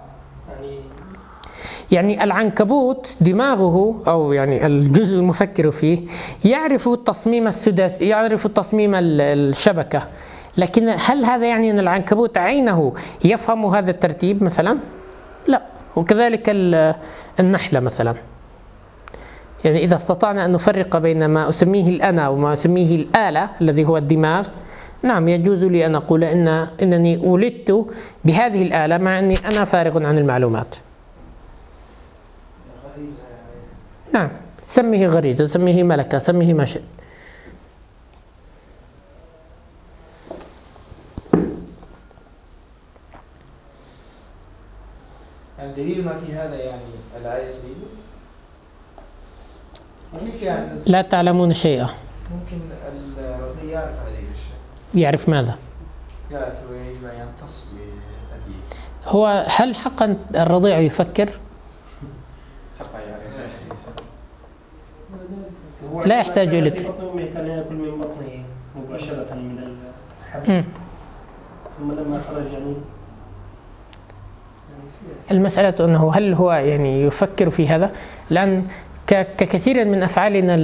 S1: يعني العنكبوت دماغه أو يعني الجزء المفكر فيه يعرف التصميم السداسي، يعرف التصميم الشبكة، لكن هل هذا يعني أن العنكبوت عينه يفهم هذا الترتيب مثلا؟ لا. وكذلك النحلة مثلا، يعني إذا استطعنا أن نفرق بين ما أسميه الأنا وما أسميه الآلة الذي هو الدماغ، نعم يجوز لي أن أقول إنني ولدت بهذه الآلة مع أني أنا فارغ عن المعلومات. نعم، سميه غريزة، سميه ملكة، سميه ما شئت.
S8: الدليل ما في هذا يعني الآية سيدة؟ يعني
S1: لا تعلمون شيئا.
S8: ممكن الرضي يعرف هذه الأشياء.
S1: يعرف ماذا؟
S8: يعرف ويجب أن ينتص بالتدليل.
S1: هو هل حقا الرضيع يفكر؟ لا يحتاج إلى
S7: في بطنه كان يأكل من بطنه مباشرة من الحبل، ثم لما خرج يعني
S1: المسألة أنه هل هو يعني يفكر في هذا؟ لأن ككثير من أفعالنا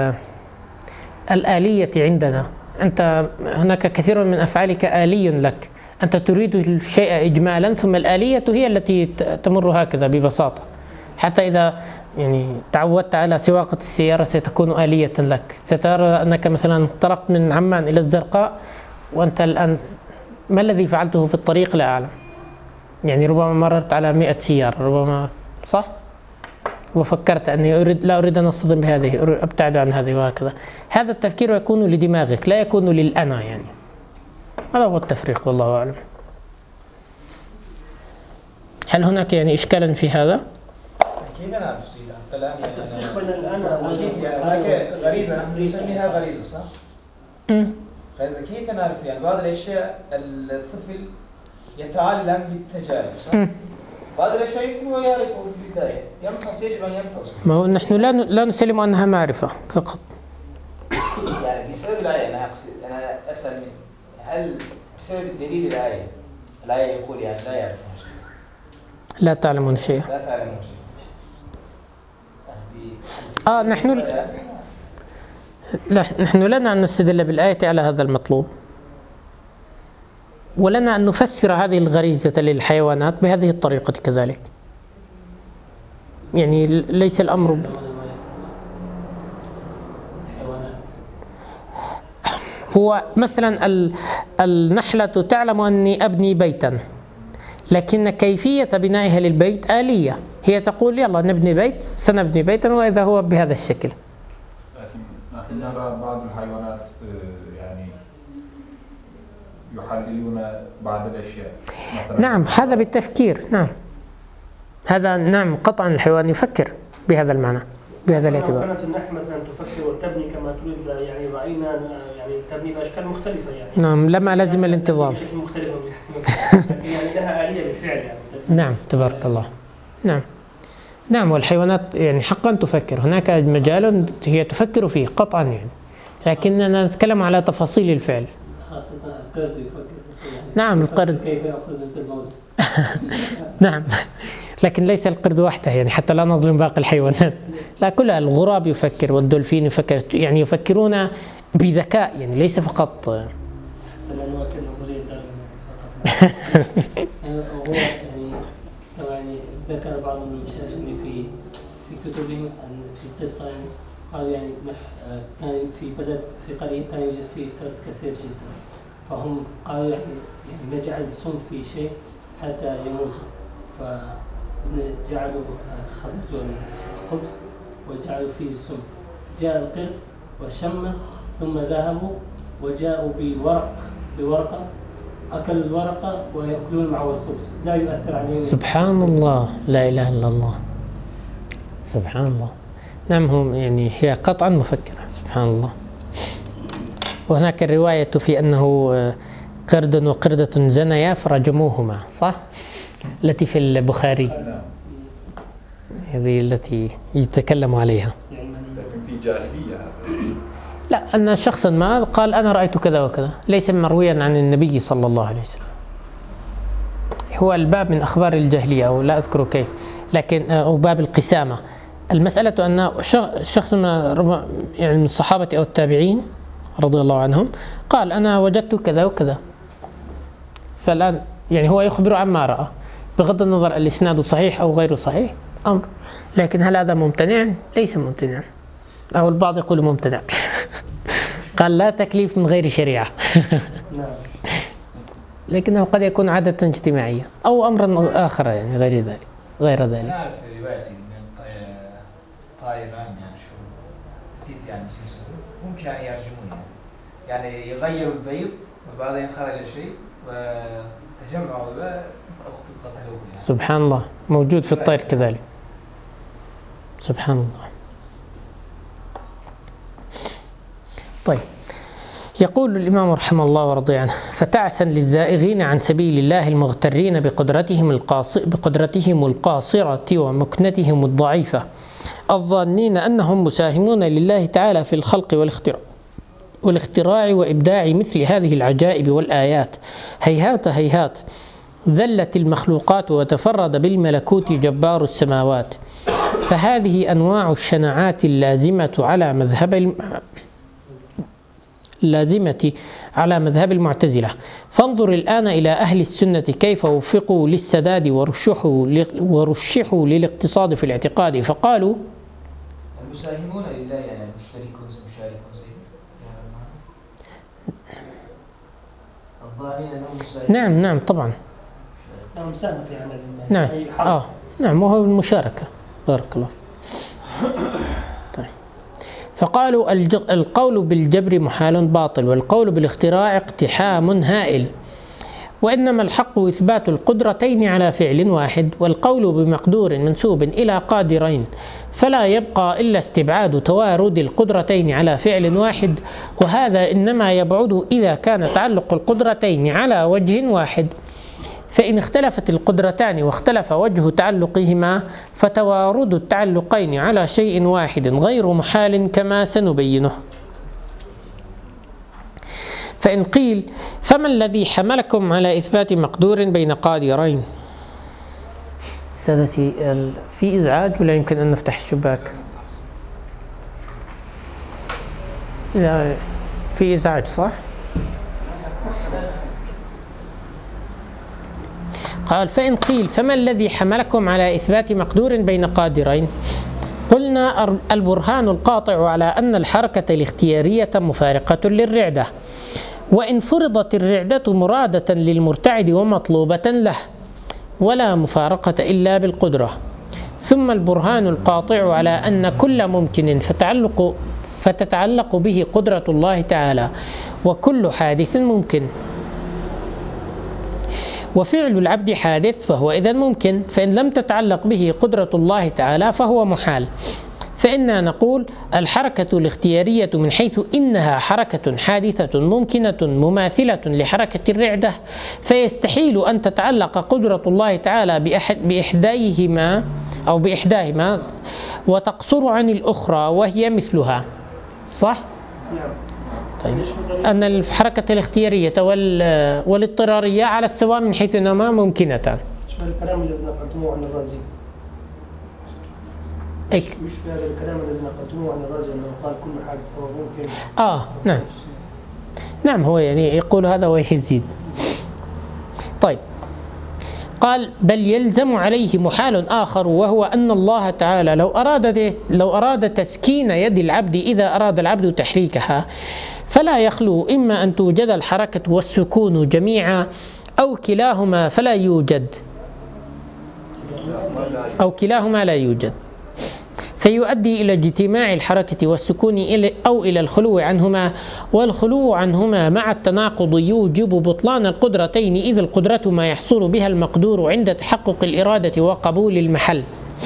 S1: الآلية عندنا، أنت هناك كثير من أفعالك آلي لك، أنت تريد الشيء إجمالا ثم الآلية هي التي تمر هكذا ببساطة، حتى إذا يعني تعودت على سواقة السيارة ستكون آلية لك. سترى أنك مثلا انطلقت من عمان إلى الزرقاء وأنت الآن ما الذي فعلته في الطريق لا أعلم، يعني ربما مررت على 100 سيارة ربما، صح؟ وفكرت أني لا أريد أن أصطدم بهذه، أبتعد عن هذه وهكذا. هذا التفكير يكون لدماغك لا يكون للأنا، يعني هذا هو التفريق والله أعلم. هل هناك يعني إشكالا في هذا؟
S8: كيف نعرف سيدي حتى الآن يعني
S7: التفريق بين الأنا
S8: هناك غريزة نسميها غريزة، صح؟ غريزة كيف نعرف يعني بعض الأشياء الطفل يتعلم بالتجارب، صح؟ بعض الأشياء يمكن هو يعرفه في البداية، يمتص، يجب أن يمتص.
S1: ما هو نحن لا نسلم أنها معرفة فقط.
S8: يعني بسبب الآية أنا أقصد، أنا أسأل من هل بسبب الدليل الآية يقول يعني لا يعرفون شيء.
S1: لا تعلمون شيء.
S8: لا تعلمون شيء.
S1: نحن لنا أن نستدل بالآية على هذا المطلوب، ولنا أن نفسر هذه الغريزة للحيوانات بهذه الطريقة كذلك. يعني ليس الأمر هو مثلا النحلة تعلم أني أبني بيتا، لكن كيفية بنائها للبيت آلية، هي تقول يلا نبني بيت، سنبني بيتا وإذا هو بهذا الشكل.
S3: لكن نحن نرى بعض الحيوانات يعني يحللون بعض الأشياء.
S1: نعم هذا بالتفكير، نعم هذا نعم قطعا الحيوان يفكر بهذا المعنى بهذا الاعتبار.
S7: كانت النحل مثلا تفكر وتبني كما تريد، يعني رأينا يعني تبني بأشكال مختلفة يعني.
S1: نعم لما لازم الانتظام.
S7: بشكل مختلف يعني لها آلية بالفعل يعني.
S1: نعم تبارك الله. نعم والحيوانات يعني حقا تفكر، هناك مجال هي تفكر فيه قطعا يعني، لكننا نتكلم على تفاصيل الفعل.
S5: خاصة القرد يفكر.
S1: نعم القرد
S5: كيف يأخذ الموز.
S1: نعم لكن ليس القرد وحده يعني، حتى لا نظلم باقي الحيوانات، لا كلها. الغراب يفكر والدولفين يفكر، يعني يفكرون بذكاء يعني ليس فقط.
S7: لا نؤكد نظرية
S5: هو يعني ذكر بعض المشايخ في كتبهم عن في القصة يعني قالوا يعني كان في بلد في قرية كان يوجد فيه قرد كثير جدا، فهم قالوا يعني نجعل سم في شيء حتى يموت، فجعلوا خبز وجعلوا فيه السم. جاء القرد وشمه ثم ذهبوا وجاءوا بورقة أكل الورقة ويأكلون معه الخبز لا يؤثر عليهم.
S1: سبحان الله، لا إله إلا الله، سبحان الله. نعم، هم يعني هي قطعا مفكرة، سبحان الله. وهناك الرواية في أنه قرد وقردة زنيا فرجموهما، صح؟ التي في البخاري، هذه التي يتكلم عليها.
S3: لكن في جاهلية.
S1: لا، أن شخصا ما قال أنا رأيت كذا وكذا، ليس مرويا عن النبي صلى الله عليه وسلم. هو الباب من أخبار الجاهلية أو لا أذكر كيف، لكن أو باب القسامة. المسألة أن شخص يعني من الصحابة أو التابعين رضي الله عنهم قال أنا وجدت كذا وكذا، فالآن يعني هو يخبر عما رأى بغض النظر الإسناد صحيح أو غير صحيح أمر، لكن هل هذا ممتنع؟ ليس ممتنع، أو البعض يقول ممتنع. قال لا تكليف من غير شريعة. لكنه قد يكون عادة اجتماعية أو أمرا آخر يعني غير ذلك.
S8: نعرف رواية طائران يعني شو نسيت يعني جنسه، ممكن يعني يرجمون يعني يغيروا البيض وبعدين خرج شيء وتجمعوا وقتلوه يعني.
S1: سبحان الله، موجود في الطير كذلك. سبحان الله. طيب، يقول الإمام رحمه الله ورضي عنه: فتعسا للزائغين عن سبيل الله المغترين بقدرتهم القاصرة ومكنتهم الضعيفة الظانين أنهم مساهمون لله تعالى في الخلق والاختراع وإبداع مثل هذه العجائب والآيات. هيهات هيهات، ذلت المخلوقات وتفرد بالملكوت جبار السماوات. فهذه أنواع الشناعات اللازمة على مذهب المعتزلة. فانظر الآن إلى أهل السنة كيف وفقوا للسداد ورشحوا للاقتصاد في الاعتقاد، فقالوا
S8: المساهمون لله يعني مشاركون الظاهرين أنهم مساهمون.
S1: نعم طبعا،
S5: مساهم في عمل
S1: نعم نعم، وهو المشاركة. بارك الله فيك. طيب، فقالوا القول بالجبر محال باطل، والقول بالاختراع اقتحام هائل، وإنما الحق إثبات القدرتين على فعل واحد، والقول بمقدور منسوب إلى قادرين، فلا يبقى إلا استبعاد توارد القدرتين على فعل واحد، وهذا إنما يبعد إذا كان تعلق القدرتين على وجه واحد. فإن اختلفت القدرتان واختلف وجه تعلقهما فتوارد التعلقين على شيء واحد غير محال كما سنبينه. فإن قيل فما الذي حملكم على إثبات مقدور بين قادرين؟ سادتي، في إزعاج ولا يمكن أن نفتح الشباك؟ في إزعاج صح؟ قال: فإن قيل فما الذي حملكم على إثبات مقدور بين قادرين؟ قلنا البرهان القاطع على أن الحركة الاختيارية مفارقة للرعدة، وإن فرضت الرعدة مرادة للمرتعد ومطلوبة له، ولا مفارقة إلا بالقدرة. ثم البرهان القاطع على أن كل ممكن فتتعلق به قدرة الله تعالى، وكل حادث ممكن، وفعل العبد حادث فهو إذن ممكن، فإن لم تتعلق به قدرة الله تعالى فهو محال. فإننا نقول الحركة الاختيارية من حيث إنها حركة حادثة ممكنة مماثلة لحركة الرعدة، فيستحيل أن تتعلق قدرة الله تعالى بإحداهما وتقصر عن الأخرى وهي مثلها. صح؟ طيب، أن الحركة الاختيارية والاضطرارية على السواء من حيث أنهما ممكنتان.
S7: شبه الكلام الذي نقلتموه عن الرازي. مش هذا الكلام الذي نقلتموه عن الرازي أنه قال كل حادث فهو ممكن.
S1: نعم هو يعني يقول هذا ويزيد. طيب، قال: بل يلزم عليه محال آخر، وهو أن الله تعالى لو أراد تسكين يد العبد إذا أراد العبد تحريكها، فلا يخلو إما أن توجد الحركة والسكون جميعا، أو كلاهما فلا يوجد، أو كلاهما لا يوجد. فيؤدي إلى اجتماع الحركة والسكون أو إلى الخلو عنهما، والخلو عنهما مع التناقض يوجب بطلان القدرتين، إذ القدرة ما يحصل بها المقدور عند تحقق الإرادة وقبول المحل.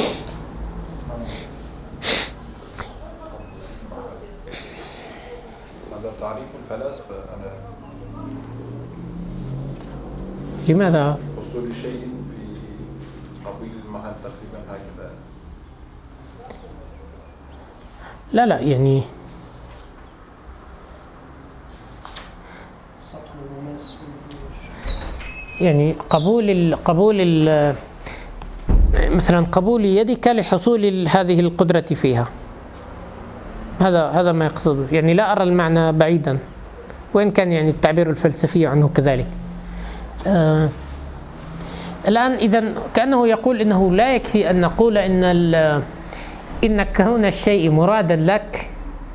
S3: هذا تعريف الفلاسفة. أنا
S1: لماذا؟
S3: وصول شيء في قبيل المحل تقريبا هكذا.
S1: لا يعني قبول مثلا قبول يدك لحصول هذه القدرة فيها، هذا ما يقصده. يعني لا أرى المعنى بعيدا، وإن كان يعني التعبير الفلسفي عنه كذلك. الآن إذن كأنه يقول إنه لا يكفي أن نقول إن كون الشيء مرادا لك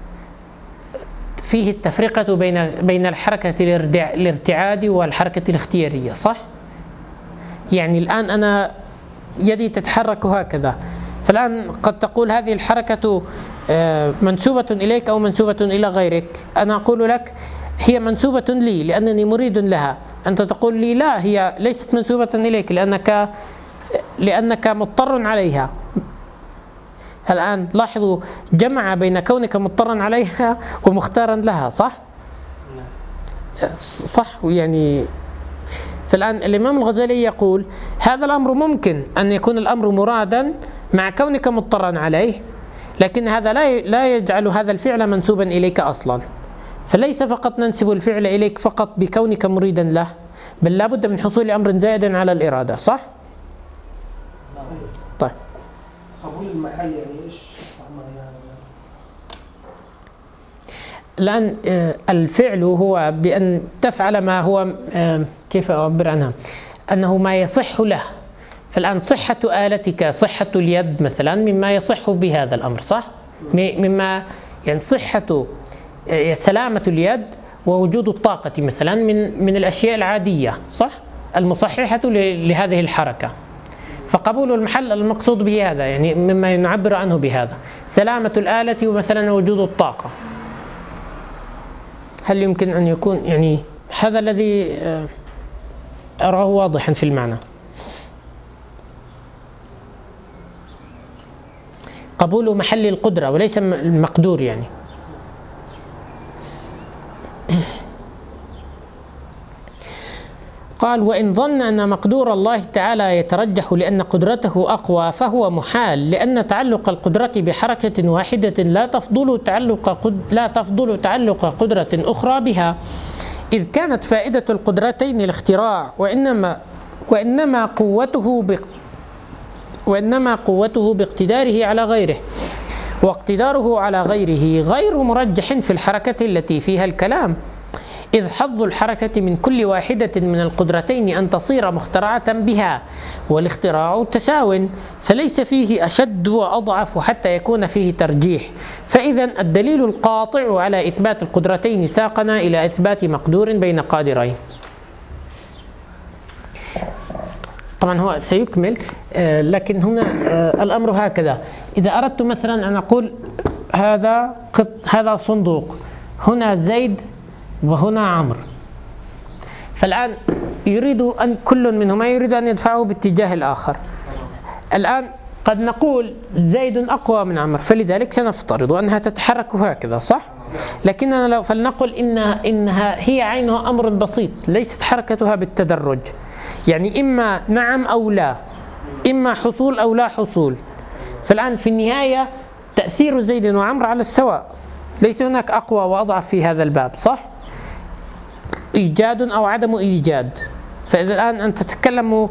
S1: فيه التفرقة بين الحركة الارتعادي والحركة الاختيارية، صح؟ يعني الآن أنا يدي تتحرك هكذا، فالآن قد تقول هذه الحركة منسوبة إليك أو منسوبة إلى غيرك. أنا أقول لك هي منسوبة لي لأنني مريد لها، أنت تقول لي لا، هي ليست منسوبة إليك لأنك مضطر عليها. الآن لاحظوا جمع بين كونك مضطرا عليها ومختارا لها، صح؟ صح. يعني فالآن الإمام الغزالي يقول هذا الأمر ممكن أن يكون الأمر مرادا مع كونك مضطرا عليه، لكن هذا لا يجعل هذا الفعل منسوبا إليك أصلا. فليس فقط ننسب الفعل إليك فقط بكونك مريدا له، بل لا بد من حصول أمر زائد على الإرادة، صح؟ طيب
S7: قبول المحل يعني إيش؟
S1: الآن الفعل هو بأن تفعل ما هو كيف أعبر عنها؟ أنه ما يصح له. فالآن صحة آلتك، صحة اليد مثلا مما يصح بهذا الأمر، صح؟ مما يعني صحة سلامة اليد ووجود الطاقة مثلا من الأشياء العادية، صح؟ المصححة لهذه الحركة. فقبول المحل المقصود به هذا، يعني مما نعبر عنه بهذا سلامة الآلة ومثلا وجود الطاقة. هل يمكن أن يكون يعني هذا الذي أراه واضحا في المعنى؟ قبول محل القدرة وليس المقدور. يعني قال وإن ظن أن مقدور الله تعالى يترجح لأن قدرته أقوى فهو محال، لأن تعلق القدرة بحركة واحدة لا تفضل تعلق قدرة أخرى بها، إذ كانت فائدة القدرتين الاختراع، وإنما قوته باقتداره على غيره، واقتداره على غيره غير مرجح في الحركة التي فيها الكلام، إذ حظ الحركة من كل واحدة من القدرتين أن تصير مخترعة بها، والاختراع تساو، فليس فيه أشد وأضعف حتى يكون فيه ترجيح. فإذا الدليل القاطع على إثبات القدرتين ساقنا إلى إثبات مقدور بين قادرين. طبعا هو سيكمل، لكن هنا الأمر هكذا. إذا أردت مثلا أن أقول هذا صندوق، هنا زيد وهنا عمرو، فالآن يريد أن كل منهما يريد أن يدفعه باتجاه الآخر. الآن قد نقول زيد أقوى من عمرو، فلذلك سنفترض أنها تتحرك هكذا، صح؟ لكننا لو فلنقل إنها هي عينها أمر بسيط، ليست حركتها بالتدرج، يعني إما نعم أو لا، إما حصول أو لا حصول. فالآن في النهاية تأثير زيد وعمرو على السواء، ليس هناك أقوى وأضعف في هذا الباب، صح؟ إيجاد أو عدم إيجاد. فإذا الآن أنت تتكلم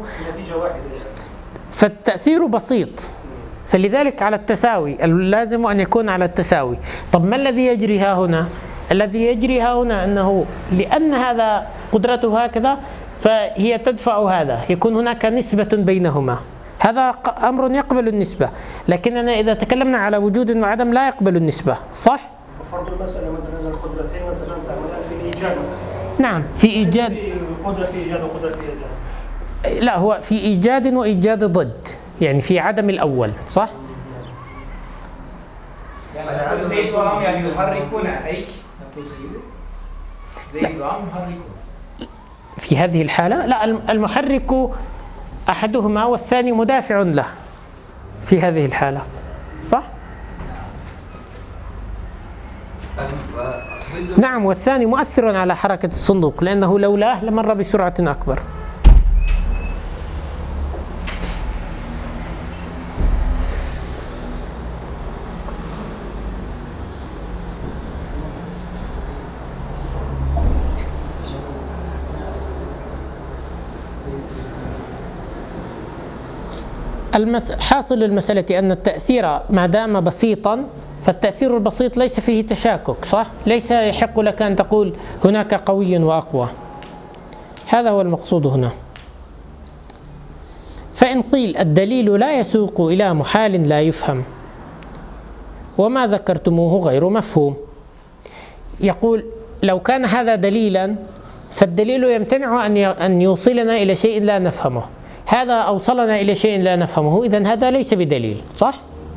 S1: فالتأثير بسيط، فلذلك على التساوي، اللازم أن يكون على التساوي. طب ما الذي يجري ها هنا؟ الذي يجري ها هنا أنه لأن هذا قدرته هكذا فهي تدفع هذا، يكون هناك نسبة بينهما، هذا أمر يقبل النسبة. لكننا إذا تكلمنا على وجود وعدم لا يقبل النسبة، صح؟
S7: وفرض المسألة مثلا القدرتين مثلا تعملان في الإيجاد مثلا.
S1: نعم، في إيجاد،
S7: قدرة في إيجاد وقدرة في إيجاد.
S1: لا، هو في إيجاد وإيجاد ضد، يعني في عدم الأول، صح؟
S8: يعني زيد وعم يعني يحركون هيك نقول سيدي زيد وعم يحركون.
S1: في هذه الحالة لا، المحرك أحدهما والثاني مدافع له في هذه الحالة، صح؟ نعم، والثاني مؤثر على حركة الصندوق لأنه لولاه لمر بسرعة أكبر. حاصل المسألة أن التأثير ما دام بسيطا فالتأثير البسيط ليس فيه تشاكك، صح؟ ليس يحق لك أن تقول هناك قوي وأقوى. هذا هو المقصود هنا. فإن قيل الدليل لا يسوق إلى محال لا يفهم وما ذكرتموه غير مفهوم. يقول لو كان هذا دليلا فالدليل يمتنع أن يوصلنا إلى شيء لا نفهمه، هذا أوصلنا إلى شيء لا نفهمه، إذن هذا ليس بدليل، صح؟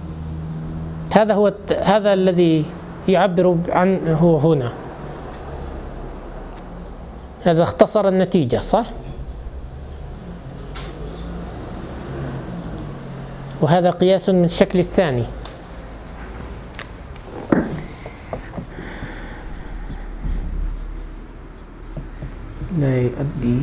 S1: هذا الذي يعبر عنه هنا. هذا اختصر النتيجة، صح؟ وهذا قياس من الشكل الثاني. لا يؤدي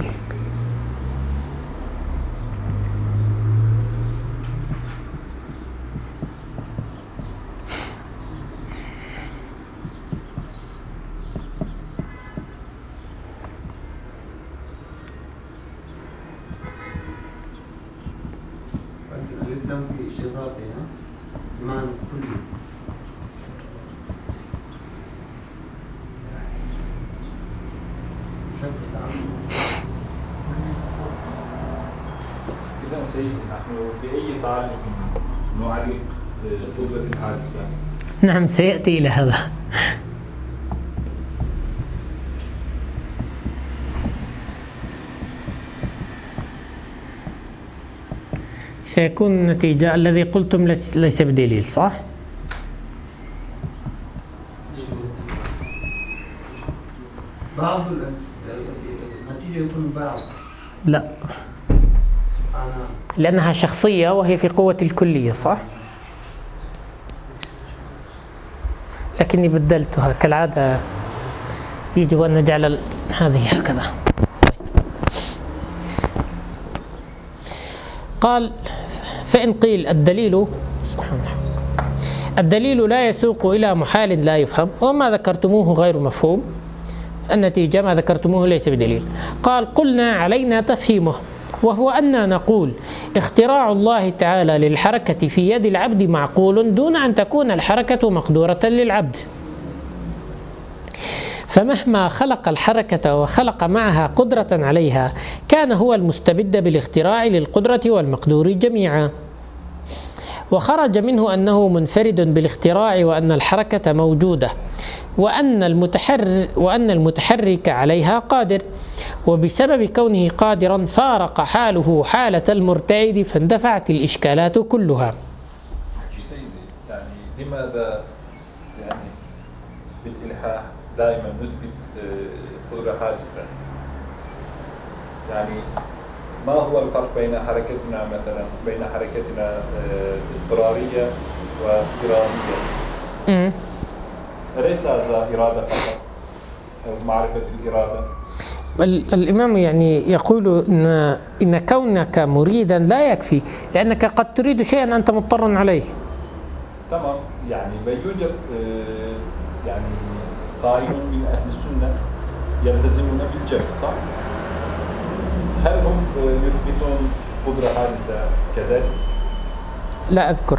S6: في اشتراطها بمعنى كلي.
S3: إذا سيدي نحن بأي تعلق نعلق قدرة الحادثة؟
S1: نعم، سيأتي إلى هذا. سيكون النتيجة الذي قلتم ليس بدليل، صح؟
S6: بعض النتيجة يكون بعض.
S1: لا، لأنها شخصية وهي في قوة الكلية، صح؟ لكني بدلتها كالعادة، يجب أن نجعل هذه هكذا. قال فإن قيل الدليل سبحان الله الدليل لا يسوق إلى محال لا يفهم وما ذكرتموه غير مفهوم، النتيجة ما ذكرتموه ليس بدليل. قال قلنا علينا تفهيمه، وهو أن نقول اختراع الله تعالى للحركة في يد العبد معقول دون أن تكون الحركة مقدورة للعبد، فمهما خلق الحركة وخلق معها قدرة عليها كان هو المستبد بالاختراع للقدرة والمقدور جميعا، وخرج منه أنه منفرد بالاختراع وأن الحركة موجودة وأن المتحرك عليها قادر، وبسبب كونه قادرا فارق حاله حالة المرتعد فاندفعت الإشكالات كلها.
S3: سيدي يعني لماذا يعني بالإلحاح دائما نثبت قدرة حادثة؟ يعني ما هو الفرق بين حركتنا مثلا بين حركتنا اضطرارية وإرادية؟ أليس هذا إرادة فقط أو معرفة الإرادة؟
S1: الإمام يعني يقول إن كونك مريدا لا يكفي، لأنك قد تريد شيئا أنت مضطر عليه.
S3: تمام، يعني يوجد يعني قائل من أهل السنة يلتزمون بالجبر، صح؟ هل هم يثبتون قدرة حادثة كذلك؟
S1: لا أذكر،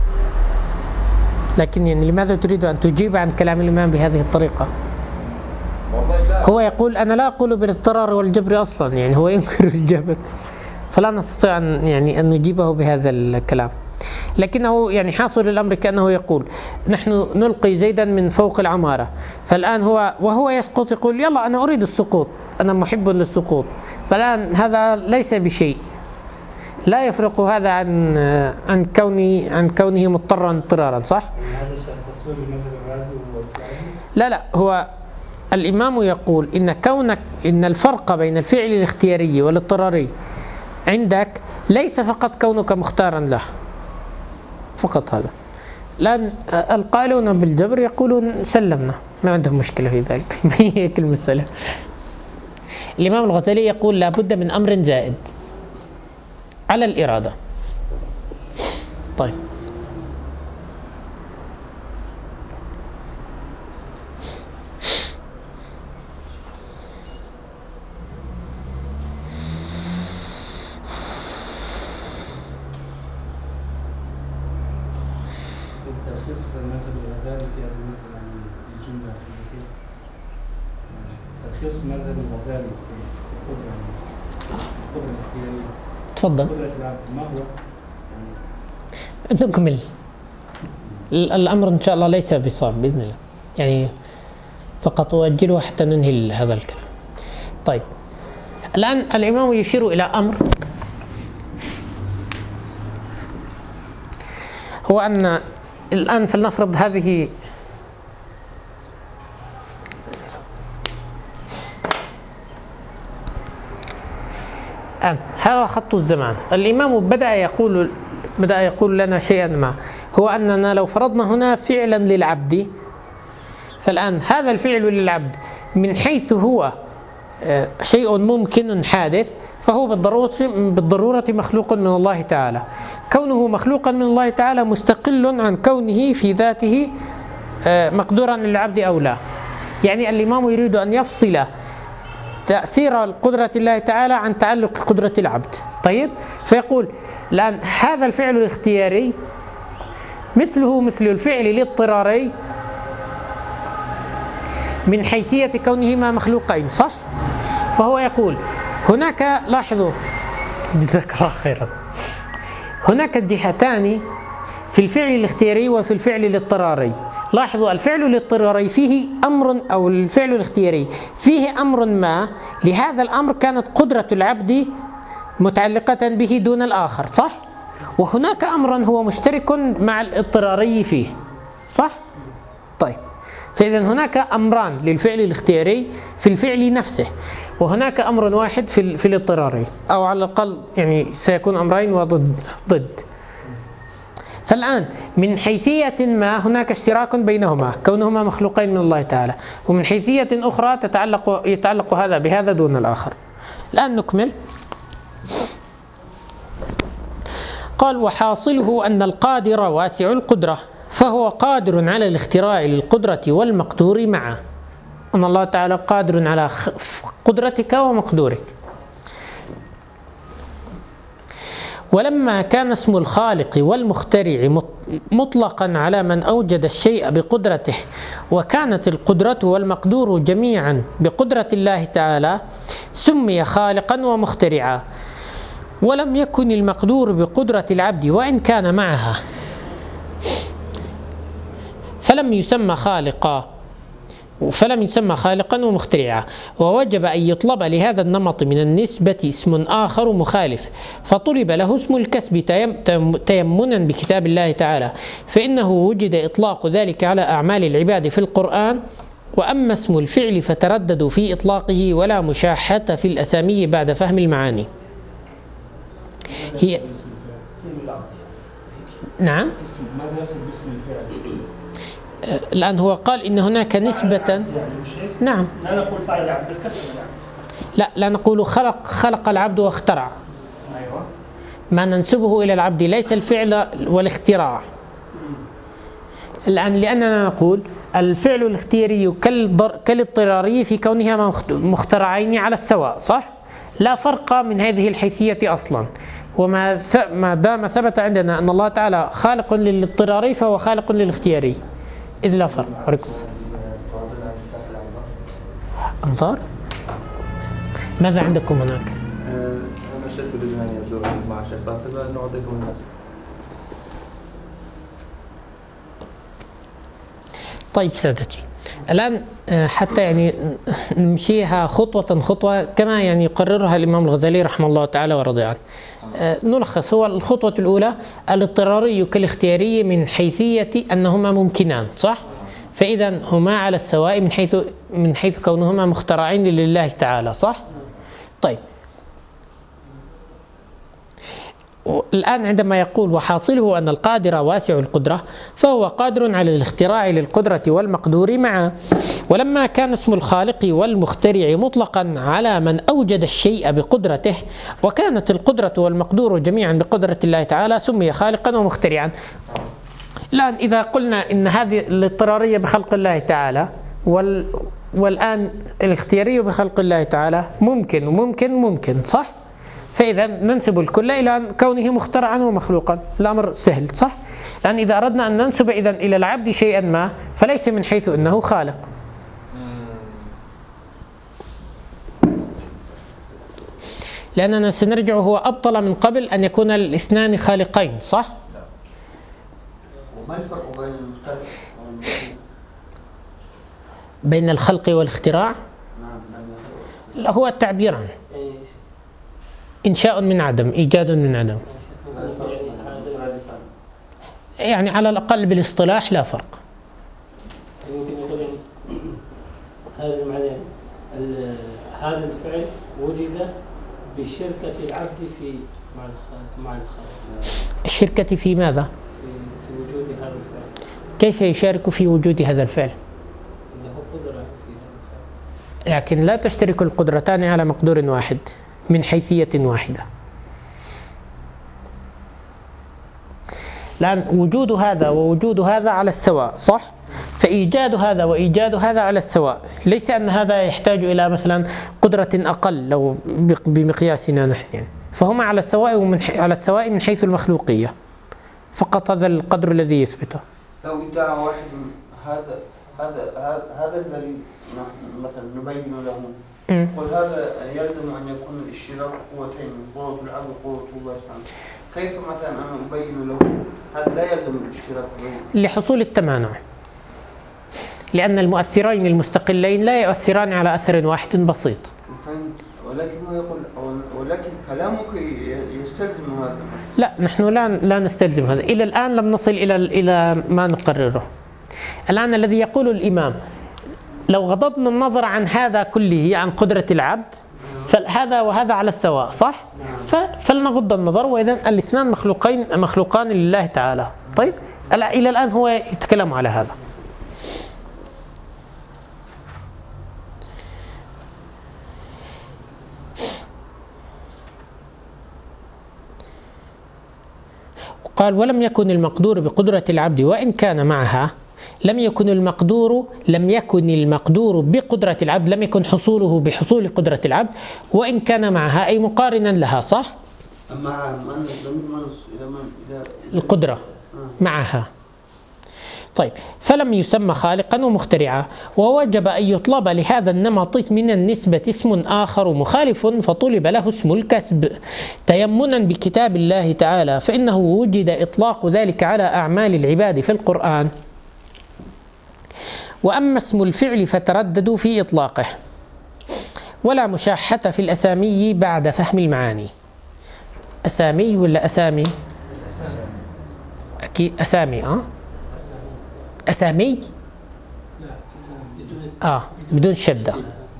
S1: لكن يعني لماذا تريد أن تجيب عن كلام الإمام بهذه الطريقة؟ هو يقول أنا لا أقول بالاضطرار والجبر أصلا، يعني هو ينكر الجبر، فلا نستطيع أن نجيبه بهذا الكلام. لكنه يعني حاصل الأمر كأنه يقول نحن نلقي زيدا من فوق العمارة، فالآن وهو يسقط يقول يلا أنا أريد السقوط، أنا محب للسقوط، فالآن هذا ليس بشيء، لا يفرق هذا عن كونه مضطرا اضطرارا، صح؟
S5: هذا
S4: أصول المذهب الرازي
S1: لا هو الإمام يقول إن الفرق بين الفعل الاختياري والاضطراري عندك ليس فقط كونك مختارا له فقط هذا. الآن القائلون بالجبر يقولون سلمنا، ما عندهم مشكلة في ذلك. هي كل مسألة. الإمام الغزالي يقول لا بد من أمر زائد على الإرادة. طيب
S4: تلخيص مذهب الغزالي في هذه المسألة يعني الجملة تلخيص مذهب الغزالي في القدرة الاختيارية.
S1: تفضل.
S4: قدرة العبد ما هو؟
S1: نكمل الأمر إن شاء الله ليس بصعب بإذن الله، يعني فقط أؤجله حتى ننهي هذا الكلام. طيب الآن الإمام يشير إلى أمر، هو أن الآن فلنفرض هذه هذا خط الزمان. الإمام بدأ يقول لنا شيئا ما، هو أننا لو فرضنا هنا فعلا للعبد، فالآن هذا الفعل للعبد من حيث هو شيء ممكن حادث فهو بالضرورة مخلوق من الله تعالى. كونه مخلوقا من الله تعالى مستقل عن كونه في ذاته مقدورا للعبد أو لا. يعني الإمام يريد أن يفصل تأثير قدرة الله تعالى عن تعلق قدرة العبد. طيب فيقول الآن هذا الفعل الاختياري مثله مثل الفعل الاضطراري من حيثية كونهما مخلوقين، صح؟ فهو يقول هناك، لاحظوا جزاك الله خيرا، هناك جهتان في الفعل الاختياري وفي الفعل الاضطراري. لاحظوا الفعل الاضطراري فيه أمر، أو الفعل الاختياري فيه أمر ما، لهذا الأمر كانت قدرة العبد متعلقة به دون الآخر، صح؟ وهناك أمر هو مشترك مع الاضطراري فيه، صح؟ طيب فإذا هناك أمران للفعل الاختياري في الفعل نفسه، وهناك أمر واحد في الاضطراري، أو على الأقل يعني سيكون أمرين وضد. فالآن من حيثية ما هناك اشتراك بينهما كونهما مخلوقين من الله تعالى، ومن حيثية أخرى يتعلق هذا بهذا دون الآخر. الآن نكمل. قال وحاصله أن القادر واسع القدرة، فهو قادر على الاختراع للقدرة والمقدور معا. أن الله تعالى قادر على قدرتك ومقدورك. ولما كان اسم الخالق والمخترع مطلقا على من أوجد الشيء بقدرته، وكانت القدرة والمقدور جميعا بقدرة الله تعالى، سمي خالقا ومخترعا. ولم يكن المقدور بقدرة العبد وإن كان معها، فلم يسمى خالقا ومخترعا. ووجب أن يطلب لهذا النمط من النسبة اسم آخر مخالف، فطلب له اسم الكسب تيمنا بكتاب الله تعالى، فإنه وجد إطلاق ذلك على أعمال العباد في القرآن. وأما اسم الفعل فترددوا في إطلاقه، ولا مشاحة في الأسامي بعد فهم المعاني. هي نعم.
S4: ماذا يقصد باسم الفعل؟
S1: الآن هو قال إن هناك نسبة، نعم،
S7: لا نقول فعل العبد بالكسر،
S1: لا نقول خلق العبد واخترع.
S2: أيوة.
S1: ما ننسبه إلى العبد ليس الفعل والاختراع. الآن لأننا نقول الفعل الاختياري كالاضطراري في كونهما مخترعين على السواء، صح؟ لا فرق من هذه الحيثية أصلا. وما دام ثبت عندنا أن الله تعالى خالق للاضطراري فهو خالق للاختياري، إذ لا فرق. عليكم أمطار؟ ماذا عندكم هناك؟
S3: أنا شركة لبنانية يزور مع شيخ باسل نعطيكم الناس.
S1: طيب سادتي، الآن حتى يعني نمشيها خطوة خطوة كما يعني يقررها الإمام الغزالي رحمه الله تعالى ورضي عنه. نلخص. هو الخطوة الأولى الاضطراري كالاختياري من حيثية أنهما ممكنان، صح؟ فإذا هما على السواء من حيث كونهما مخترعين لله تعالى، صح؟ طيب، الآن عندما يقول وحاصله أن القادر واسع القدرة، فهو قادر على الاختراع للقدرة والمقدور معا. ولما كان اسم الخالق والمخترع مطلقا على من أوجد الشيء بقدرته، وكانت القدرة والمقدور جميعا بقدرة الله تعالى، سمي خالقا ومخترعا. الآن إذا قلنا إن هذه الاضطرارية بخلق الله تعالى والآن الاختيارية بخلق الله تعالى ممكن وممكن ممكن، صح؟ فإذا ننسب الكل إلى كونه مخترعا ومخلوقا، الأمر سهل، صح؟ لأن إذا أردنا أن ننسب إذن إلى العبد شيئا ما فليس من حيث أنه خالق. لأننا سنرجع، هو أبطل من قبل أن يكون الاثنان خالقين، صح؟
S6: وما الفرق بين المخترع والمخلوق؟
S1: بين الخلق والاختراع؟ لا، هو التعبيران. إنشاء من عدم، إيجاد من عدم. يعني على الأقل بالاصطلاح لا فرق.
S5: يمكن يقول يعني هذا المعنى، هذا الفعل وجد بشركة العبد مع الخالق.
S1: الشركة في ماذا؟
S5: في وجود هذا الفعل.
S1: كيف يشارك في وجود هذا الفعل؟
S5: له قدرة في هذا الفعل.
S1: لكن لا تشترك القدرتان على مقدور واحد من حيثية واحدة. الآن وجود هذا ووجود هذا على السواء، صح؟ فإيجاد هذا وإيجاد هذا على السواء، ليس أن هذا يحتاج إلى مثلا قدرة أقل لو بمقياسنا نحن يعني. فهما على السواء من حيث المخلوقية فقط، هذا القدر الذي يثبته.
S6: لو ادعى واحد هذا الذي مثلا نبين له، قل هذا يلزم أن يكون الاشتراك قوتين، قوة العبد وقوة الله سبحانه. كيف مثلا أنا أبين له هذا لا يلزم الاشتراك؟
S1: لحصول التمانع، لأن المؤثرين المستقلين لا يؤثران على أثر واحد بسيط.
S6: ولكن يقول ولكن كلامك يستلزم هذا.
S1: لا، نحن لا نستلزم هذا. إلى الآن لم نصل إلى ما نقرره. الآن الذي يقول الإمام لو غضضنا النظر عن هذا كله، عن قدرة العبد، فهذا وهذا على السواء، صح؟ فلنغض النظر، وإذن الاثنان مخلوقان لله تعالى. طيب، إلى الآن هو يتكلم على هذا. قال ولم يكن المقدور بقدرة العبد وإن كان معها. لم يكن المقدور بقدرة العبد، لم يكن حصوله بحصول قدرة العبد وإن كان معها، أي مقارنا لها، صح؟
S6: مع
S1: القدرة معها. طيب، فلم يسمى خالقا ومخترعا، ووجب أن يطلب لهذا النمط من النسبة اسم آخر مخالف، فطلب له اسم الكسب تيمنا بكتاب الله تعالى، فإنه وجد إطلاق ذلك على أعمال العباد في القرآن. وأما اسم الفعل فترددوا في إطلاقه، ولا مشاحة في الأسامي بعد فهم المعاني. أسامي ولا أسامي؟ أكيد أسامي. أسامي؟ بدون شدة.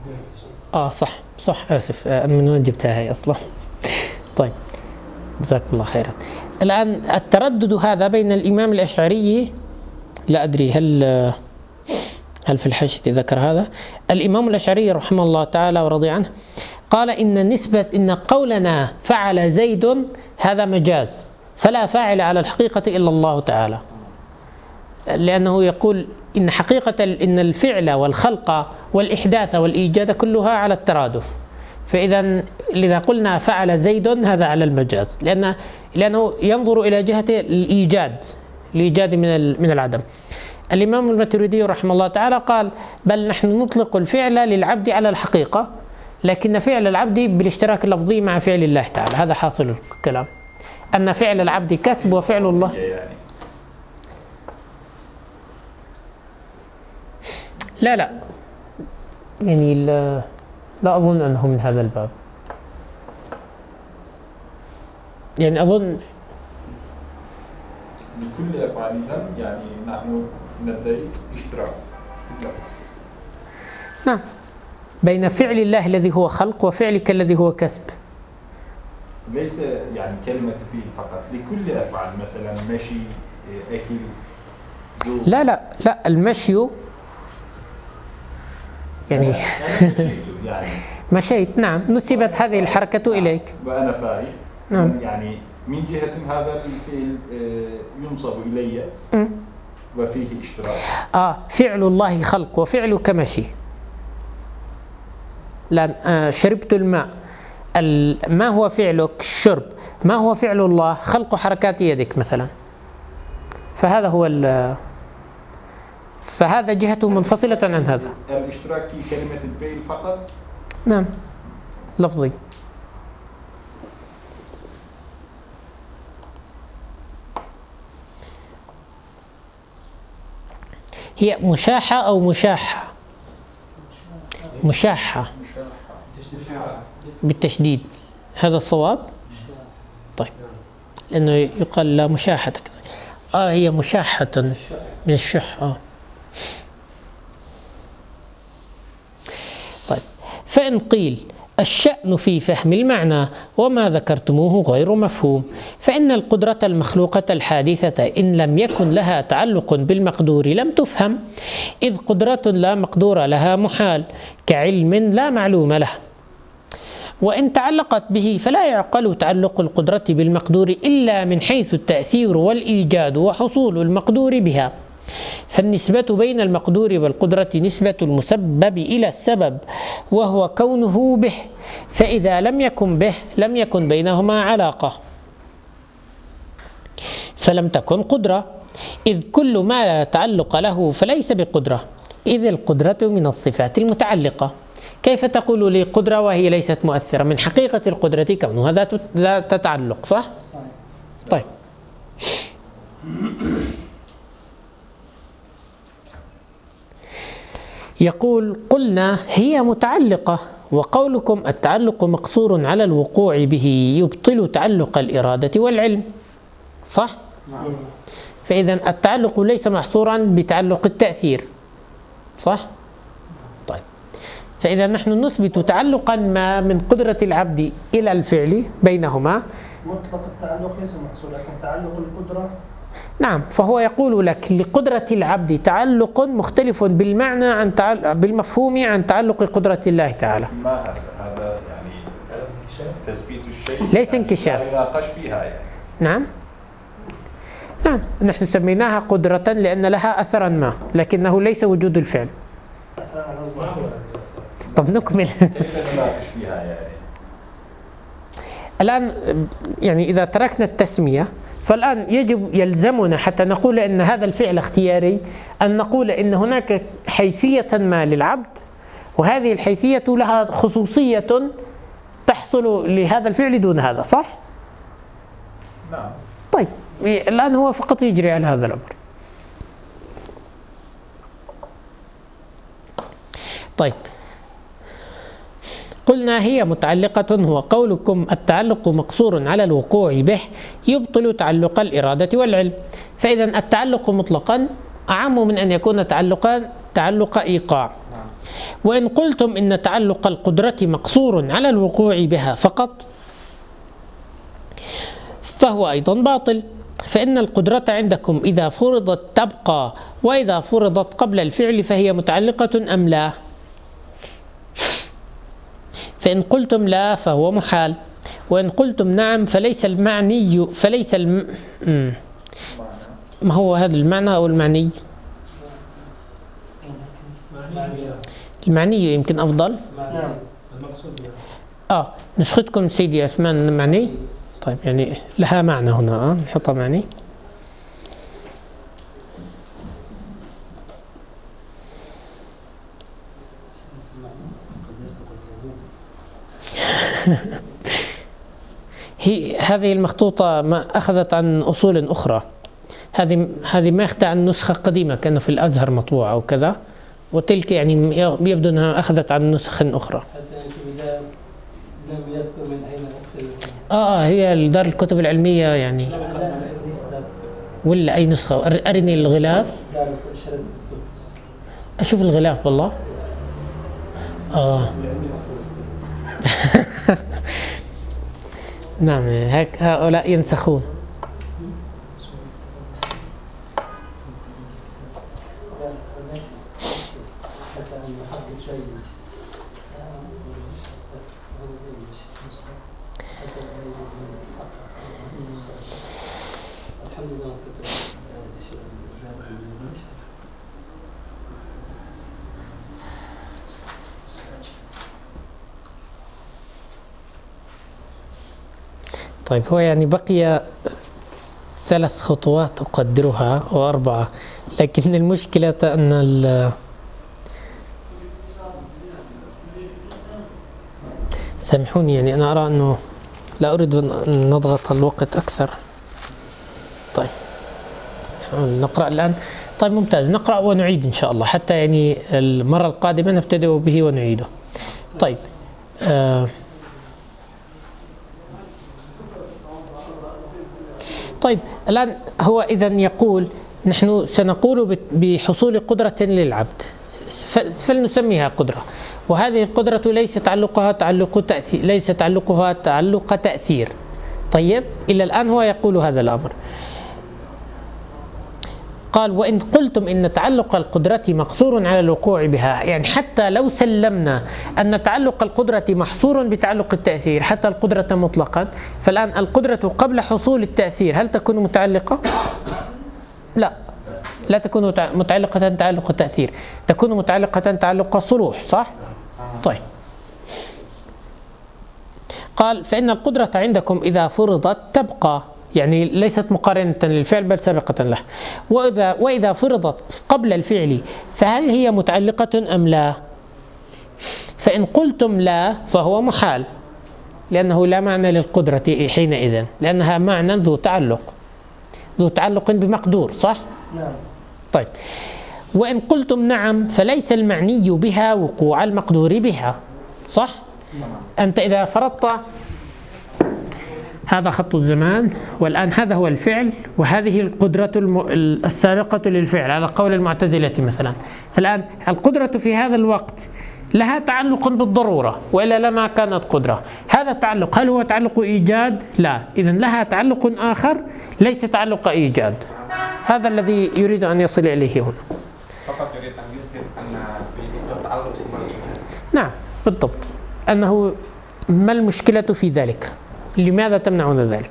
S1: صح آسف، من وين جبتها هي أصلا؟ طيب، جزاكم الله خيرا. الآن التردد هذا بين الإمام الأشعري، لا أدري هل في الحاشية ذكر هذا. الإمام الأشعري رحمه الله تعالى ورضي عنه قال إن قولنا فعل زيد هذا مجاز، فلا فاعل على الحقيقة إلا الله تعالى، لأنه يقول إن حقيقة إن الفعل والخلق والإحداث والإيجاد كلها على الترادف. لذا قلنا فعل زيد هذا على المجاز، لأنه ينظر إلى جهة الإيجاد من العدم. الإمام الماتريدي رحمه الله تعالى قال بل نحن نطلق الفعل للعبد على الحقيقة، لكن فعل العبد بالاشتراك اللفظي مع فعل الله تعالى. هذا حاصل الكلام، أن فعل العبد كسب وفعل الله لا يعني لا أظن أنه من هذا الباب. يعني أظن
S3: لكل أفعال الذنب يعني نحن ندعي اشتراك في اللفظ.
S1: نعم، بين فعل الله الذي هو خلق وفعلك الذي هو كسب.
S3: ليس يعني كلمة فيه فقط، لكل أفعال مثلا مشي، أكل، زور.
S1: لا المشي يعني
S3: يعني
S1: مشيت، نعم، نسبت هذه الحركة إليك
S3: وأنا فاعل.
S1: نعم.
S3: يعني من جهة هذا الفعل ينصب إلي وفيه اشتراك.
S1: فعل الله خلق وفعلك مشي. لا، شربت الماء، ما هو فعلك؟ الشرب. ما هو فعل الله؟ خلق حركات يدك مثلا. فهذا هو فهذا جهته منفصلة عن هذا.
S3: الاشتراك في كلمة الفعل فقط؟
S1: نعم، لفظي. هي مشاحة أو مشاحة؟ مشاحة بالتشديد، هذا الصواب؟ طيب، لأنه يقال لا مشاحة كذا. هي مشاحة من الشح. طيب، فإن قيل الشأن في فهم المعنى وما ذكرتموه غير مفهوم، فإن القدرة المخلوقة الحادثة إن لم يكن لها تعلق بالمقدور لم تفهم، إذ قدرة لا مقدور لها محال كعلم لا معلوم له، وإن تعلقت به فلا يعقل تعلق القدرة بالمقدور إلا من حيث التأثير والإيجاد وحصول المقدور بها، فالنسبة بين المقدور والقدرة نسبة المسبب إلى السبب وهو كونه به، فإذا لم يكن به لم يكن بينهما علاقة فلم تكن قدرة، إذ كل ما لا تعلق له فليس بقدرة، إذ القدرة من الصفات المتعلقة. كيف تقول لي قدرة وهي ليست مؤثرة؟ من حقيقة القدرة كونها ذات تتعلق، صح؟ طيب، يقول قلنا هي متعلقة، وقولكم التعلق مقصور على الوقوع به يبطل تعلق الإرادة والعلم، صح؟ فإذا التعلق ليس محصورا بتعلق التأثير، صح؟ طيب، فإذا نحن نثبت تعلقا ما من قدرة العبد إلى الفعل بينهما.
S7: مطلق التعلق ليس محصور، لكن تعلق القدرة
S1: نعم، فهو يقول لك لقدرة العبد تعلق مختلف بالمعنى عن بالمفهوم عن تعلق قدرة الله تعالى.
S3: ما هذا يعني تثبيت الشيء
S1: ليس انكشاف.
S3: لا يناقش فيها يعني.
S1: نعم، نحن سميناها قدرة لأن لها أثرا ما، لكنه ليس وجود الفعل. طب نكمل.
S3: كيف نناقش فيها يعني؟
S1: الآن يعني إذا تركنا التسمية فالآن يلزمنا حتى نقول إن هذا الفعل اختياري أن نقول إن هناك حيثية ما للعبد، وهذه الحيثية لها خصوصية تحصل لهذا الفعل دون هذا، صح؟
S3: نعم.
S1: طيب، الآن هو فقط يجري على هذا الأمر. طيب، قلنا هي متعلقة، هو قولكم التعلق مقصور على الوقوع به يبطل تعلق الإرادة والعلم، فإذا التعلق مطلقا أعم من أن يكون تعلق إيقاع. وإن قلتم إن تعلق القدرة مقصور على الوقوع بها فقط فهو أيضا باطل، فإن القدرة عندكم إذا فرضت تبقى، وإذا فرضت قبل الفعل فهي متعلقة أم لا؟ فإن قلتم لا فهو محال، وإن قلتم نعم فليس المعني ما هو هذا المعنى أو المعني؟ المعني يمكن أفضل.
S7: نعم المقصود
S1: نسختكم سيدي أثمان معني. طيب، يعني لها معنى هنا، نحطها معني. هذه المخطوطة ما أخذت عن أصول أخرى، هذه ما أخذت عن نسخة قديمة كان في الأزهر مطبوعة أو كذا، وتلك يعني يبدو أنها أخذت عن نسخ أخرى.
S5: حتى إذا لم يذكر من أين أخذ.
S1: هي دار الكتب العلمية يعني. ولا أي نسخة؟ أرني الغلاف. أشوف الغلاف والله. نعم هيك هؤلاء ينسخون. طيب هو يعني بقي 3 خطوات أقدرها أو 4، لكن المشكلة أن سامحوني يعني أنا أرى أنه لا أريد أن نضغط الوقت أكثر. طيب نقرأ الآن. طيب ممتاز، نقرأ ونعيد إن شاء الله حتى يعني المرة القادمة نبتدئ به ونعيده. طيب طيب الآن هو إذن يقول نحن سنقول بحصول قدرة للعبد فلنسميها قدرة، وهذه القدرة ليس تعلقها تعلق تأثير. طيب إلى الآن هو يقول هذا الأمر. قال وإن قلتم إن تعلق القدرة مقصور على الوقوع بها، يعني حتى لو سلمنا أن تعلق القدرة محصور بتعلق التأثير حتى القدرة مطلقا، فالآن القدرة قبل حصول التأثير هل تكون متعلقة؟ لا تكون متعلقة تعلق التأثير، تكون متعلقة تعلق صلوح، صح؟ طيب قال فإن القدرة عندكم إذا فرضت تبقى، يعني ليست مقارنة للفعل بل سابقة له. وإذا فرضت قبل الفعل فهل هي متعلقة أم لا؟ فإن قلتم لا فهو محال، لأنه لا معنى للقدرة حينئذ، لأنها معنى ذو تعلق بمقدور، صح؟
S5: نعم.
S1: طيب وإن قلتم نعم فليس المعني بها وقوع المقدور بها، صح؟ أنت إذا فرضت هذا خط الزمان والآن هذا هو الفعل وهذه القدرة السابقة للفعل على قول المعتزلة مثلا، فالآن القدرة في هذا الوقت لها تعلق بالضرورة وإلا لما كانت قدرة. هذا التعلق هل هو تعلق إيجاد؟ لا، إذن لها تعلق آخر ليس تعلق إيجاد. هذا الذي يريد أن يصل إليه هنا.
S2: فقط يريد أن يثبت أن في تعلق اسمه الإيجاد.
S1: نعم بالضبط، أنه ما المشكلة في ذلك؟ لماذا تمنعون ذلك؟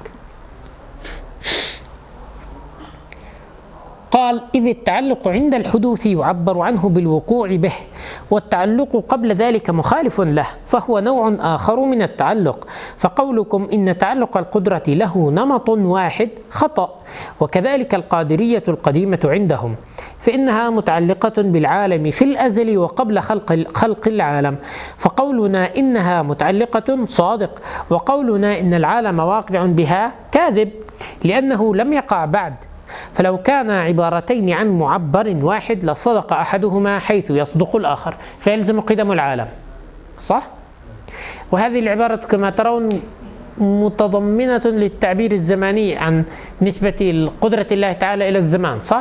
S1: قال إذ التعلق عند الحدوث يعبر عنه بالوقوع به، والتعلق قبل ذلك مخالف له فهو نوع آخر من التعلق، فقولكم إن تعلق القدرة له نمط واحد خطأ. وكذلك القادرية القديمة عندهم فإنها متعلقة بالعالم في الأزل وقبل خلق العالم، فقولنا إنها متعلقة صادق، وقولنا إن العالم واقع بها كاذب لأنه لم يقع بعد. فلو كان عبارتين عن معبر واحد لصدق أحدهما حيث يصدق الآخر، فيلزم قدم العالم، صح؟ وهذه العبارة كما ترون متضمنة للتعبير الزماني عن نسبة قدرة الله تعالى إلى الزمان، صح؟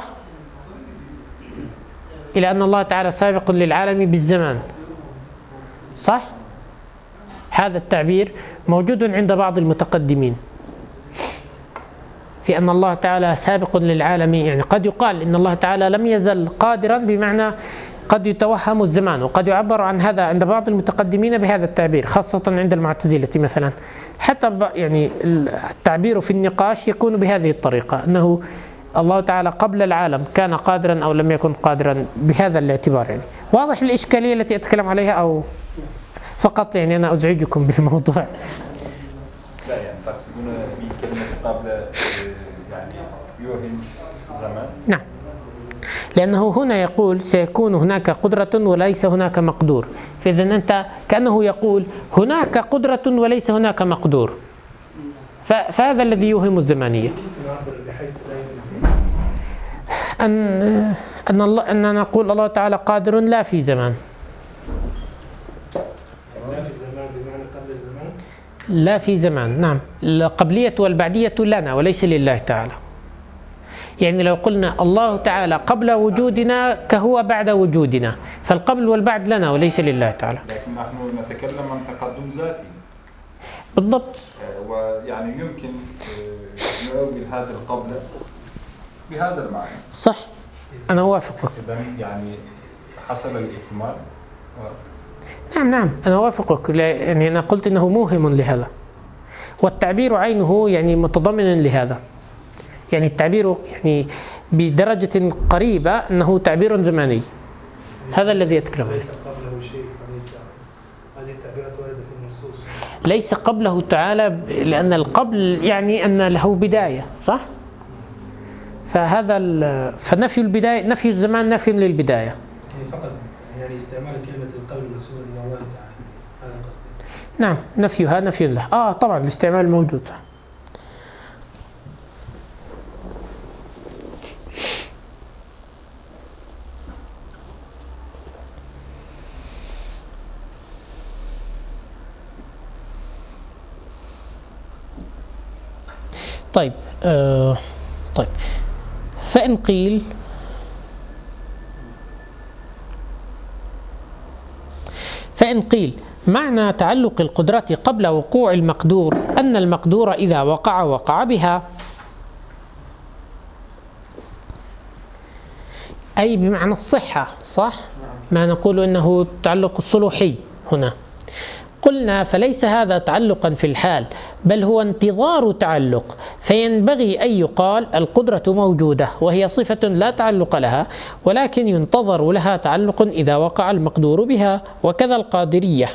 S1: إلى أن الله تعالى سابق للعالم بالزمان، صح؟ هذا التعبير موجود عند بعض المتقدمين في أن الله تعالى سابق للعالم، يعني قد يقال إن الله تعالى لم يزل قادرا بمعنى قد يتوهم الزمان، وقد يعبر عن هذا عند بعض المتقدمين بهذا التعبير خاصة عند المعتزلة مثلا. حتى يعني التعبير في النقاش يكون بهذه الطريقة، أنه الله تعالى قبل العالم كان قادرا أو لم يكن قادرا بهذا الاعتبار. يعني واضح الإشكالية التي أتكلم عليها أو فقط يعني أنا أزعجكم بالموضوع؟
S3: لا يعني تقصدون بكلمة قبل يعني يوهم زمان؟
S1: نعم، لأنه هنا يقول سيكون هناك قدرة وليس هناك مقدور، فإذا أنت كأنه يقول هناك قدرة وليس هناك مقدور، فهذا الذي يوهم الزمانية. أننا نقول الله تعالى قادر لا في زمان.
S7: لا في الزمان بمعنى قبل الزمان؟
S1: لا في زمان، نعم. القبلية والبعدية لنا وليس لله تعالى. يعني لو قلنا الله تعالى قبل وجودنا كهو بعد وجودنا، فالقبل والبعد لنا وليس لله تعالى.
S3: لكن نحن نتكلم عن تقدم ذاتي
S1: بالضبط.
S3: ويعني يمكن نؤول هذا القبل بهذا المعنى.
S1: صح، أنا أوافقك.
S3: يعني حصل الاكتمال.
S1: نعم أنا أوافقك، يعني أنا قلت إنه موهم لهذا، والتعبير عينه يعني متضمن لهذا. يعني التعبير يعني بدرجة قريبة أنه تعبير زماني، هذا الذي أتكلم عنه.
S7: ليس قبله شيء، فليس هذه التعبيرات واردة في النصوص.
S1: ليس قبله تعالى، لأن القبل يعني أن له بداية، صح؟ فنفي البداية، نفي الزمان نفي للبداية.
S7: يعني فقط يعني استعمال كلمة القبل منسوبة إلى الله تعالى، هذا قصدي.
S1: نعم، نفيها نفي له. طبعا الاستعمال موجود، صح. طيب فإن قيل معنى تعلق القدرة قبل وقوع المقدور أن المقدور إذا وقع بها، أي بمعنى الصحة، صح؟ ما نقول إنه تعلق الصلوحي هنا. قلنا فليس هذا تعلقا في الحال، بل هو انتظار تعلق، فينبغي أن يقال القدرة موجودة وهي صفة لا تعلق لها، ولكن ينتظر لها تعلق إذا وقع المقدور بها، وكذا القادرية.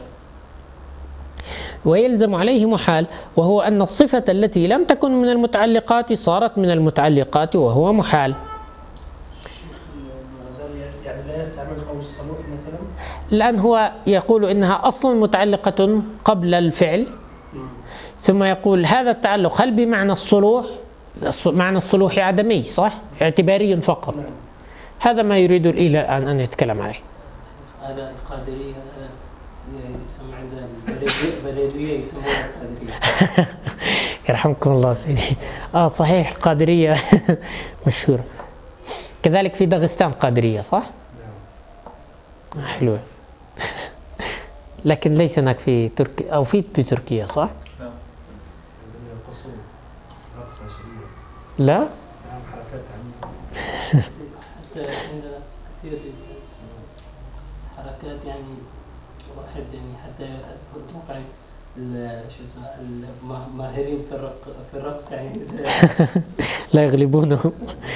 S1: ويلزم عليه محال، وهو أن الصفة التي لم تكن من المتعلقات صارت من المتعلقات، وهو محال.
S7: يعني لا يستعمل قول الصلوح مثلا،
S1: لأن هو يقول إنها أصلا متعلقة قبل الفعل، ثم يقول هذا التعلق هل بمعنى الصلوح؟ معنى الصلوح عدمي، صح؟ اعتباري فقط. هذا ما يريد إلى الآن أن يتكلم عليه.
S5: هذا القادرية يسمى عند البريدية يسمونها القادرية.
S1: يرحمكم الله سيدي. صحيح، قادرية مشهورة. كذلك في داغستان قادرية، صح؟ حلوة. لكن ليس هناك في تركيا أو في تركيا، صح؟ لا؟
S7: حركات
S5: حتى عندنا كثير جدا حركات، يعني واحد يعني حتى توقع الماهرين في الرقص يعني
S1: لا يغلبونهم.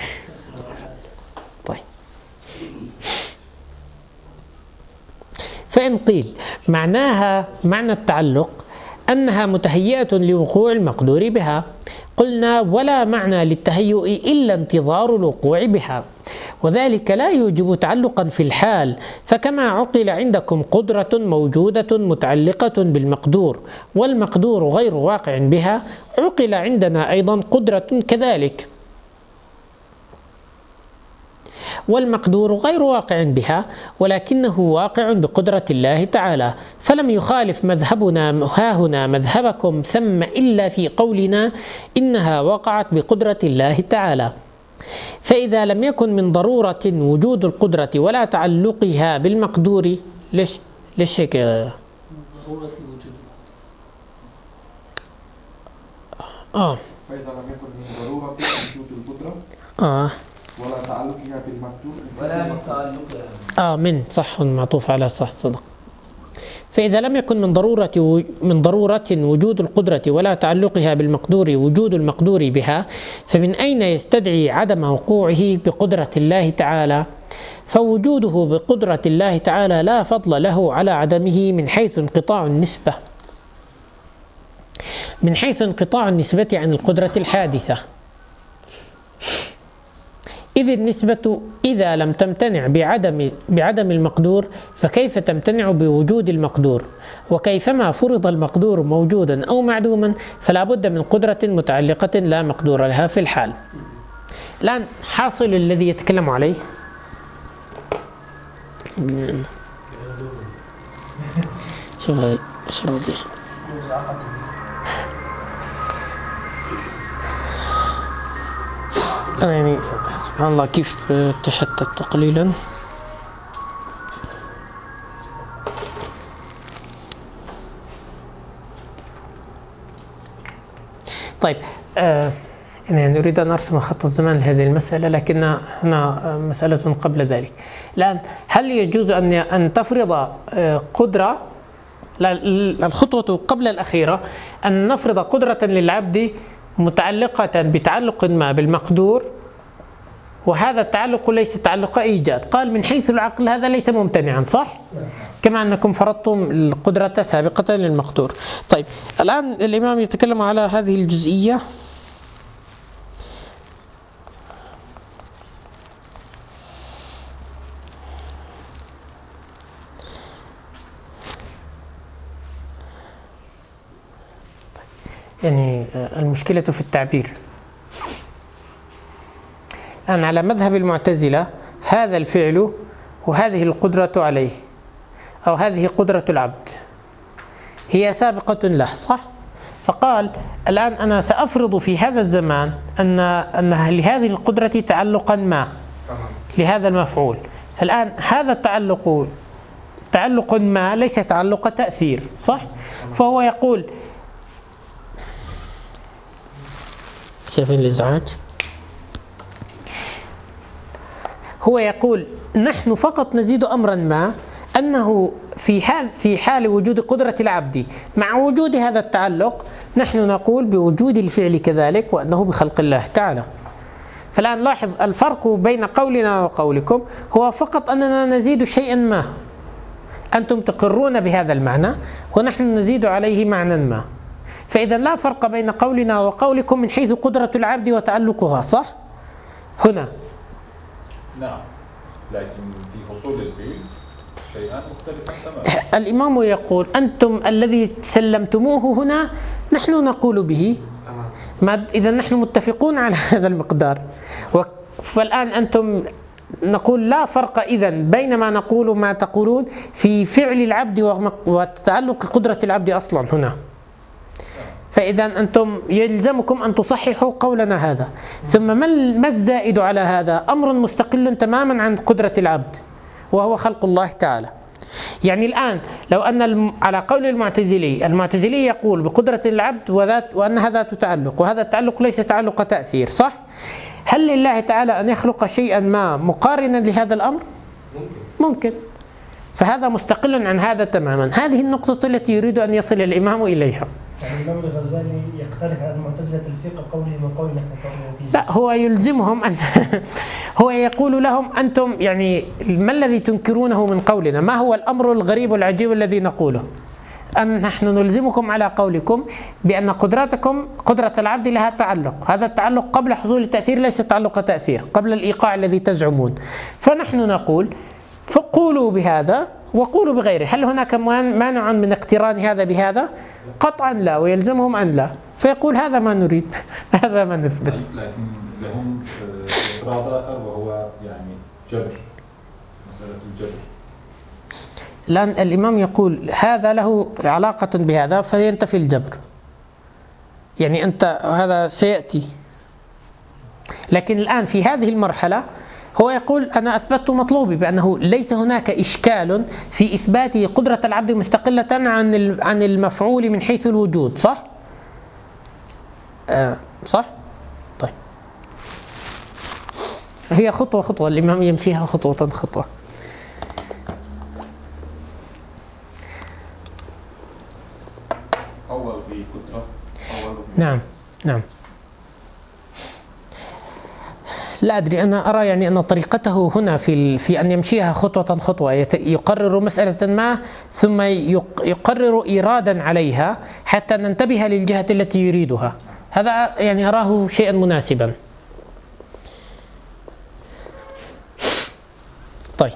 S1: طيب، فإن قيل معنى التعلق أنها متهيئة لوقوع المقدور بها، قلنا ولا معنى للتهيؤ إلا انتظار الوقوع بها، وذلك لا يوجب تعلقا في الحال. فكما عقل عندكم قدرة موجودة متعلقة بالمقدور والمقدور غير واقع بها، عقل عندنا أيضا قدرة كذلك والمقدور غير واقع بها، ولكنه واقع بقدرة الله تعالى. فلم يخالف مذهبنا هاهنا مذهبكم ثم إلا في قولنا إنها وقعت بقدرة الله تعالى. فإذا لم يكن من ضرورة وجود القدرة ولا تعلقها بالمقدور، ليش هيك؟
S5: ضرورة وجود
S2: فإذا لم يكن من ضرورة وجود القدرة ولا تعلقها بالمقدور
S8: ولا من تعلقها
S1: صح، معطوف على صح، صدق. فإذا لم يكن من ضرورة وجود القدرة ولا تعلقها بالمقدور وجود المقدور بها، فمن أين يستدعي عدم وقوعه بقدرة الله تعالى؟ فوجوده بقدرة الله تعالى لا فضل له على عدمه من حيث انقطاع النسبة عن القدرة الحادثة. إذ النسبة إذا لم تمتنع بعدم المقدور، فكيف تمتنع بوجود المقدور؟ وكيفما فرض المقدور موجودا أو معدوما، فلا بد من قدرة متعلقة لا مقدور لها في الحال. الآن حاصل الذي يتكلم عليه شوف هاي شرودي يعني سبحان الله كيف تشتت قليلا. طيب يعني نريد أن نرسم خط الزمان لهذه المسألة، لكن هنا مسألة قبل ذلك. الآن هل يجوز أن تفرض قدرة، الخطوة قبل الأخيرة أن نفرض قدرة للعبد متعلقة بتعلق ما بالمقدور، وهذا التعلق ليس تعلق إيجاد؟ قال من حيث العقل هذا ليس ممتنعا، صح؟ كما أنكم فرضتم القدرة سابقة للمقدور. طيب الآن الإمام يتكلم على هذه الجزئية. يعني المشكلة في التعبير. الآن على مذهب المعتزلة هذا الفعل وهذه القدرة عليه، أو هذه قدرة العبد هي سابقة له، صح؟ فقال الآن أنا سأفرض في هذا الزمان أن لهذه القدرة تعلقا ما لهذا المفعول. فالآن هذا التعلق تعلق ما ليس تعلق تأثير، صح؟ فهو يقول شايفين الإزعاج؟ هو يقول نحن فقط نزيد أمرا ما، أنه في حال وجود قدرة العبد مع وجود هذا التعلق نحن نقول بوجود الفعل كذلك، وأنه بخلق الله تعالى. فالآن لاحظ الفرق بين قولنا وقولكم هو فقط أننا نزيد شيئا ما، أنتم تقرون بهذا المعنى ونحن نزيد عليه معنى ما. فإذا لا فرق بين قولنا وقولكم من حيث قدرة العبد وتعلقها، صح؟ هنا
S3: نعم، لكن في حصول الفعل شيئان مختلفان تماما.
S1: الإمام يقول أنتم الذي سلمتموه هنا نحن نقول به، إذا نحن متفقون على هذا المقدار. فالآن أنتم نقول لا فرق إذن بين ما نقول وما تقولون في فعل العبد وتعلق قدرة العبد أصلا هنا. فإذا أنتم يلزمكم أن تصححوا قولنا هذا. ثم ما الزائد على هذا؟ أمر مستقل تماما عن قدرة العبد وهو خلق الله تعالى. يعني الآن لو أن على قول المعتزلي يقول بقدرة العبد وأنها ذات تعلق، وهذا التعلق ليس تعلق تأثير، صح؟ هل لله تعالى أن يخلق شيئا ما مقارنا لهذا الأمر؟ ممكن. فهذا مستقل عن هذا تماما. هذه النقطة التي يريد أن يصل الإمام إليها.
S7: يعني الإمام الغزالي يقترح على المعتزلة الفقه قوله وقولنا كقولنا.
S1: لا، هو يلزمهم أن هو يقول لهم أنتم يعني ما الذي تنكرونه من قولنا؟ ما هو الأمر الغريب والعجيب الذي نقوله؟ أن نحن نلزمكم على قولكم بأن قدرة العبد لها تعلق، هذا التعلق قبل حصول التأثير ليس تعلق تأثير، قبل الإيقاع الذي تزعمون. فنحن نقول فقولوا بهذا وقولوا بغيره. هل هناك مانع من اقتران هذا بهذا؟ قطعا لا، ويلزمهم أن لا. فيقول هذا ما نريد، هذا ما نثبت.
S3: لكن لهم اعتراض آخر وهو يعني جبر، مسألة الجبر.
S1: الآن الإمام يقول هذا له علاقة بهذا فينتفي الجبر، يعني أنت هذا سيأتي. لكن الآن في هذه المرحلة هو يقول أنا أثبتت مطلوبي بأنه ليس هناك إشكال في إثبات قدرة العبد مستقلة عن المفعول من حيث الوجود، صح؟ صح؟ طيب هي خطوة خطوة، الإمام يمشيها خطوة خطوة.
S3: أول في قدرة
S1: نعم. لا أدري، أنا أرى يعني أن طريقته هنا في أن يمشيها خطوة خطوة، يقرر مسألة ما ثم يقرر إيرادا عليها حتى ننتبه للجهة التي يريدها. هذا يعني أراه شيئا مناسبا. طيب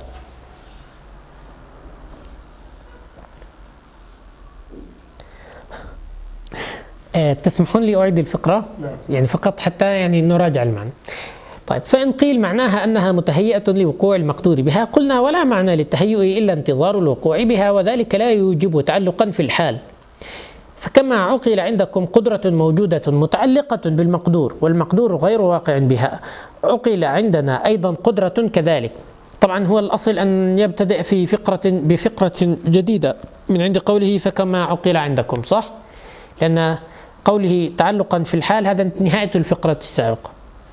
S1: تسمحون لي أعيد الفقرة؟ يعني فقط حتى يعني نراجع المعنى. طيب فإن قيل معناها أنها متهيئة لوقوع المقدور بها، قلنا ولا معنى للتهيؤ إلا انتظار الوقوع بها، وذلك لا يوجب تعلقا في الحال. فكما عقل عندكم قدرة موجودة متعلقة بالمقدور والمقدور غير واقع بها، عقل عندنا أيضا قدرة كذلك. طبعا هو الأصل أن يبتدأ في بفقرة جديدة من عند قوله فكما عقل عندكم، صح؟ لأن قوله تعلقا في الحال هذا نهاية الفقرة السابقة.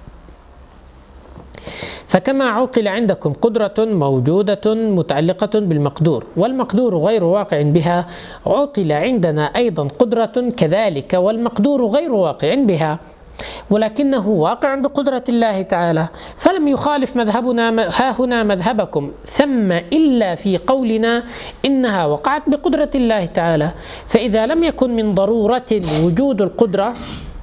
S1: فكما عقل عندكم قدرة موجودة متعلقة بالمقدور والمقدور غير واقع بها، عقل عندنا أيضا قدرة كذلك والمقدور غير واقع بها، ولكنه واقع بقدرة الله تعالى. فلم يخالف مذهبنا ها هنا مذهبكم ثم إلا في قولنا إنها وقعت بقدرة الله تعالى. فإذا لم يكن من ضرورة وجود القدرة،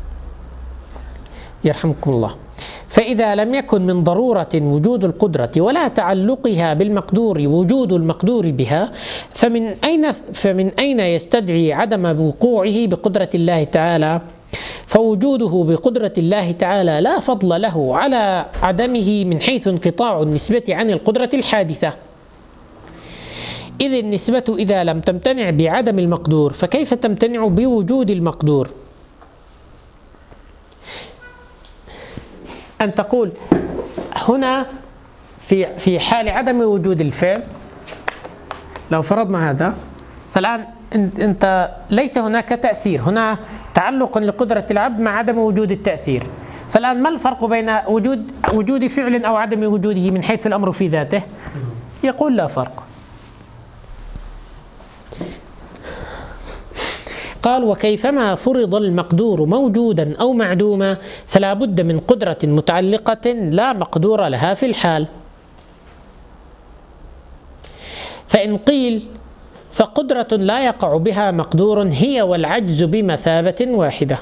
S1: يرحمكم الله، فإذا لم يكن من ضرورة وجود القدرة ولا تعلقها بالمقدور وجود المقدور بها، فمن أين يستدعي عدم وقوعه بقدرة الله تعالى؟ فوجوده بقدرة الله تعالى لا فضل له على عدمه من حيث انقطاع النسبة عن القدرة الحادثة. إذ النسبة إذا لم تمتنع بعدم المقدور فكيف تمتنع بوجود المقدور؟ أن تقول هنا في حال عدم وجود الفعل، لو فرضنا هذا، فالآن أنت ليس هناك تأثير، هنا تعلق لقدرة العبد مع عدم وجود التأثير. فالآن ما الفرق بين وجود فعل أو عدم وجوده من حيث الأمر في ذاته؟ يقول لا فرق. قال وكيفما فرض المقدور موجودا أو معدوما فلا بد من قدرة متعلقة لا مقدور لها في الحال. فإن قيل فقدرة لا يقع بها مقدور هي والعجز بمثابة واحدة.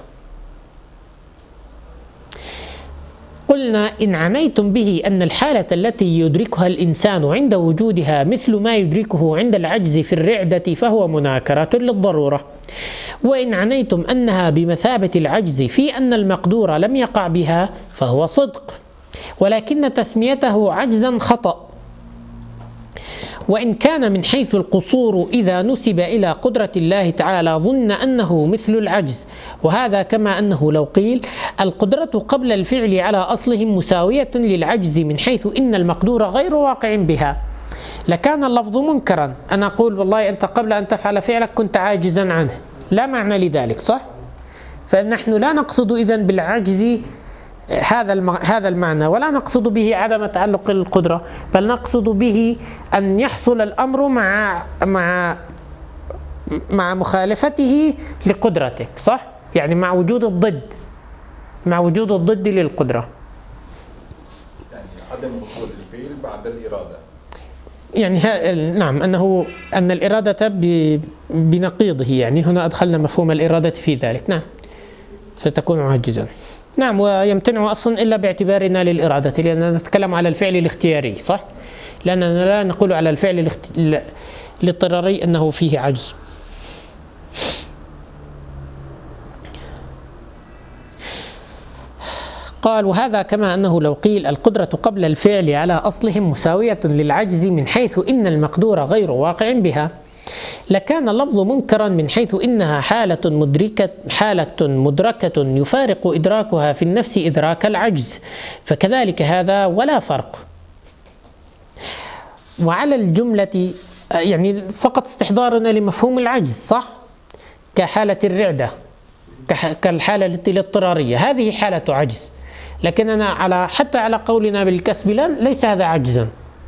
S1: قلنا إن عنيتم به أن الحالة التي يدركها الإنسان عند وجودها مثل ما يدركه عند العجز في الرعدة فهو مناكرة للضرورة، وإن عنيتم أنها بمثابة العجز في أن المقدور لم يقع بها فهو صدق، ولكن تسميته عجزا خطأ. وإن كان من حيث القصور إذا نسب إلى قدرة الله تعالى ظن أنه مثل العجز، وهذا كما أنه لو قيل القدرة قبل الفعل على أصلهم مساوية للعجز من حيث إن المقدور غير واقع بها لكان اللفظ منكرا. أنا أقول والله أنت قبل أن تفعل فعلك كنت عاجزا عنه، لا معنى لذلك، صح؟ فنحن لا نقصد إذن بالعجز هذا المعنى، ولا نقصد به عدم تعلق القدرة، بل نقصد به أن يحصل الأمر مع مخالفته لقدرتك، صح؟ يعني مع وجود الضد للقدرة،
S3: يعني عدم وصول الفعل بعد الإرادة.
S1: يعني نعم، أن الإرادة بنقيضه، يعني هنا أدخلنا مفهوم الإرادة في ذلك، نعم، فتكون عاجزا. نعم، ويمتنع أصلا إلا باعتبارنا للإرادة، لأننا نتكلم على الفعل الاختياري، صح؟ لأننا لا نقول على الفعل الاضطراري أنه فيه عجز. قال وهذا كما أنه لو قيل القدرة قبل الفعل على أصلهم مساوية للعجز من حيث إن المقدور غير واقع بها لكان اللفظ منكرا من حيث إنها حالة مدركة يفارق إدراكها في النفس إدراك العجز، فكذلك هذا ولا فرق. وعلى الجملة يعني فقط استحضارنا لمفهوم العجز، صح؟ كحالة الرعدة، كالحالة الاضطرارية، هذه حالة عجز، لكننا حتى على قولنا بالكسب ليس هذا عجزا.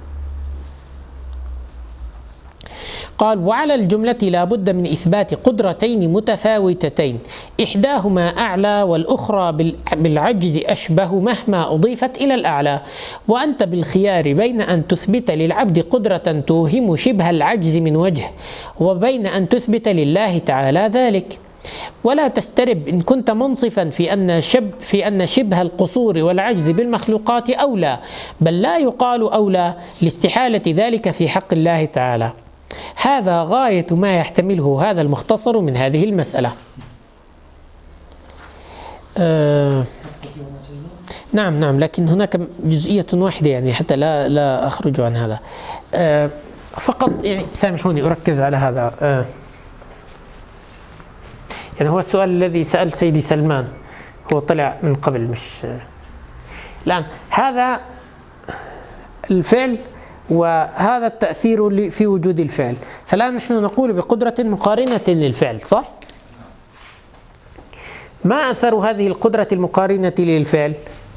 S1: قال وعلى الجملة لا بد من إثبات قدرتين متفاوتتين إحداهما أعلى والأخرى بالعجز أشبه مهما أضيفت إلى الأعلى، وأنت بالخيار بين أن تثبت للعبد قدرة توهم شبه العجز من وجه وبين أن تثبت لله تعالى ذلك. ولا تسترب إن كنت منصفا في أن شبه القصور والعجز بالمخلوقات أولى، بل لا يقال أولى لاستحالة ذلك في حق الله تعالى. هذا غاية ما يحتمله هذا المختصر من هذه المسألة. نعم، لكن هناك جزئية واحدة يعني حتى لا أخرج عن هذا. فقط يعني سامحوني أركز على هذا. يعني هو السؤال الذي سأل سيدي سلمان هو طلع من قبل، مش الآن. هذا الفعل وهذا التأثير في وجود الفعل. فالآن نحن نقول بقدرة مقارنة للفعل، صح؟ ما أثر هذه القدرة المقارنة للفعل؟